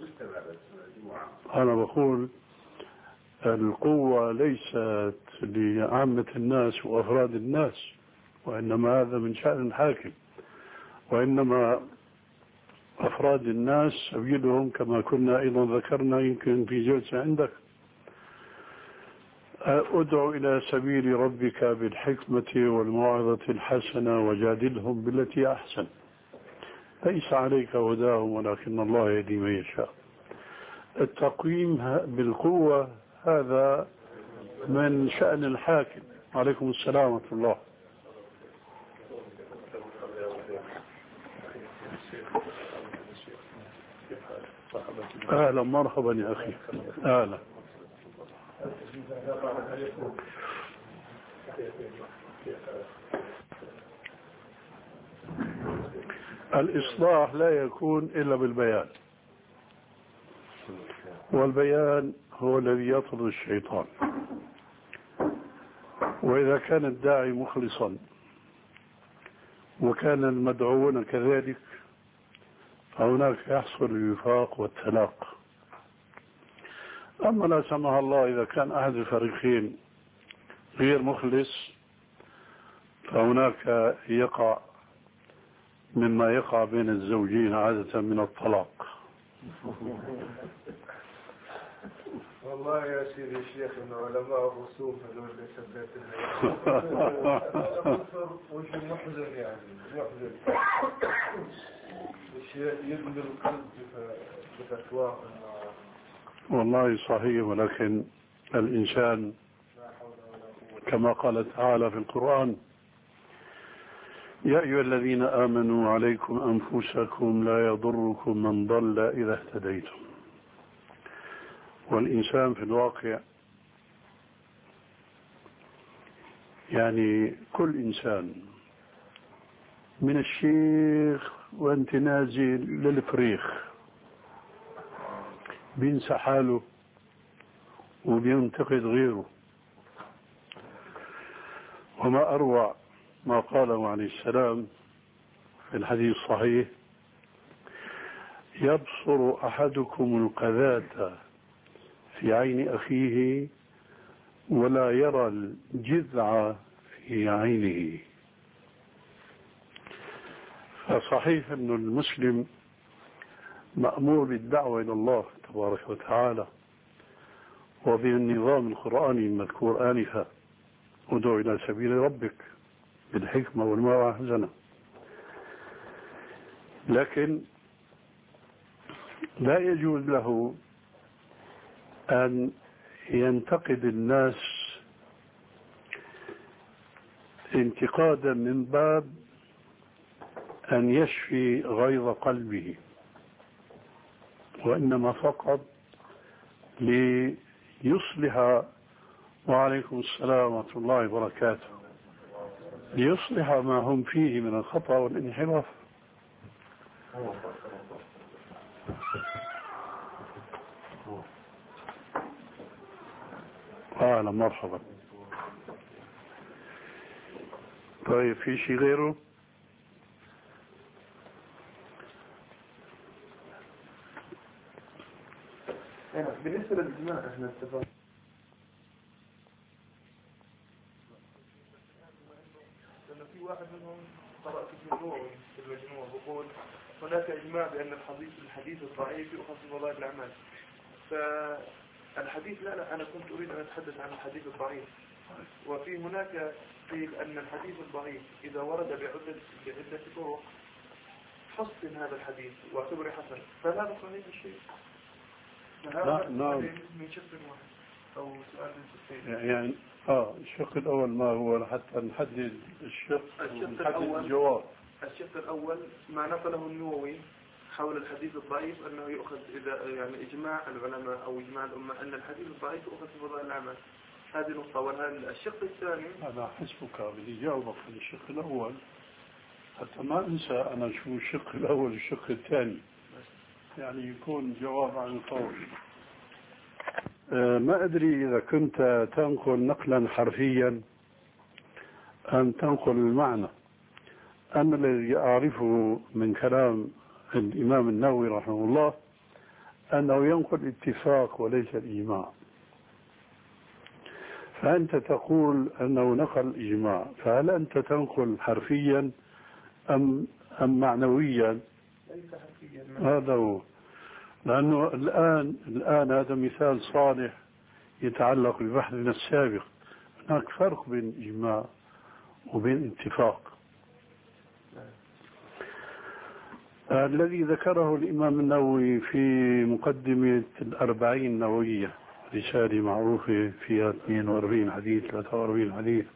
أنا بقول القوة ليست لعامة الناس وأفراد الناس، وإنما هذا من شأن الحاكم، وإنما أفراد الناس سبيلهم كما كنا أيضا ذكرنا يمكن في جلسة عندك: ادع إلى سبيل ربك بالحكمة والموعظة الحسنة وجادلهم بالتي أحسن، ليس عليك هداهم ولكن الله يهدي من يشاء. التقويم بالقوة هذا من شأن الحاكم. عليكم السلام ورحمة الله. أهلا مرحبا يا أخي. أهلا. الإصلاح لا يكون إلا بالبيان، والبيان هو الذي يطرد الشيطان. وإذا كان الداعي مخلصا وكان المدعوون كذلك فهناك يحصل الوفاق والتلاق. أما لا سمح الله إذا كان أحد الفريقين غير مخلص فهناك يقع مما يقع بين الزوجين عادة من الطلاق. والله يا سيدي الشيخ إن علماء الرسوم هذول اللي سبيتنا وش محزن يعني محزن الشيء يبني القلب بفتواه. والله صحيح، ولكن الإنسان كما قال تعالى في القرآن: يا أيها الذين آمنوا عليكم أنفسكم لا يضركم من ضل إذا اهتديتم. والإنسان في الواقع يعني كل إنسان من الشيخ وانت نازل للفريخ بينسى حاله وبينتقد غيره. وما أروع ما قاله عليه السلام في الحديث الصحيح: يبصر أحدكم القذاة في عين أخيه ولا يرى الجذع في عينه. فصحيح أن المسلم مأمور بالدعوة إلى الله تبارك وتعالى وبالنظام القرآني المذكور آنفا: ادعو إلى سبيل ربك بالحكمة والموعظة الحسنة. لكن لا يجوز له أن ينتقد الناس انتقادا من باب أن يشفي غيظ قلبه، وإنما فقط ليصلح. وعليكم السلام ورحمة الله وبركاته. ليصلح ما هم فيه من الخطأ والانحراف. أهلا مرحبا. طيب في شيء غيره؟ بالنسبة للإجماع احنا اتفقنا لأن في واحد منهم قرأت في النور في المجموع بقول هناك إجماع بأن الحديث الحديث الضعيف يؤخذ في فضائل الأعمال. فالحديث لا لا أنا كنت أريد أن أتحدث عن الحديث الضعيف. وفي هناك قيل أن الحديث الضعيف إذا ورد بعدة بعدة طرق حسن هذا الحديث واعتبره حسن، فهذا صحيح الشيء. لا نعم. من شق واحد أو سؤال من يعني اه الشق الأول ما هو حتى نحدد الشق الشق الأول الجواب. الشق الأول ما نقله النووي حول الحديث الضعيف أنه يؤخذ إذا يعني إجماع العلماء أو إجماع الأمة أن الحديث الضعيف يؤخذ في فضائل الأعمال. هذه نقطة. وهذا الشق الثاني أنا حسبك بدي جاوبك في الشق الأول حتى ما أنسى أنا شو الشق الأول والشق الثاني، يعني يكون جواب عن الفور. أه ما أدري إذا كنت تنقل نقلا حرفيا أم تنقل المعنى. أما الذي أعرفه من كلام الإمام النووي رحمه الله أنه ينقل اتفاق وليس الإجماع. فأنت تقول أنه نقل إجماع، فهل أنت تنقل حرفيا أم أم معنويا؟ ليس حرفيا. هذا هو. لأنه الآن الآن هذا مثال صالح يتعلق ببحثنا السابق. هناك فرق بين إجماع وبين اتفاق. الذي ذكره الإمام النووي في مقدمة الأربعين النووية، رسالة معروفة فيها اثنين وأربعين حديث ثلاثة وأربعين حديث،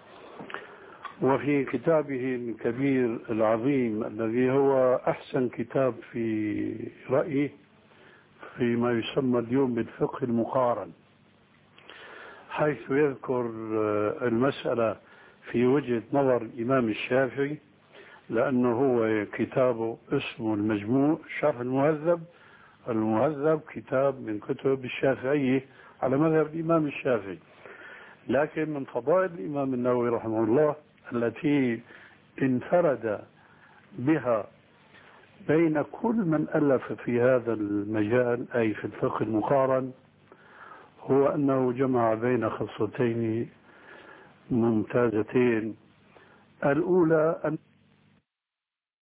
وفي كتابه الكبير العظيم الذي هو أحسن كتاب في رأيي فيما يسمى اليوم بالفقه المقارن، حيث يذكر المسألة في وجهة نظر الإمام الشافعي، لأنه هو كتابه اسمه المجموع شرح المهذب. المهذب كتاب من كتب الشافعية على مذهب الإمام الشافعي، لكن من فضائل الإمام النووي رحمه الله التي انفرد بها بين كل من ألف في هذا المجال أي في الفقه المقارن، هو أنه جمع بين خصلتين ممتازتين. الأولى أن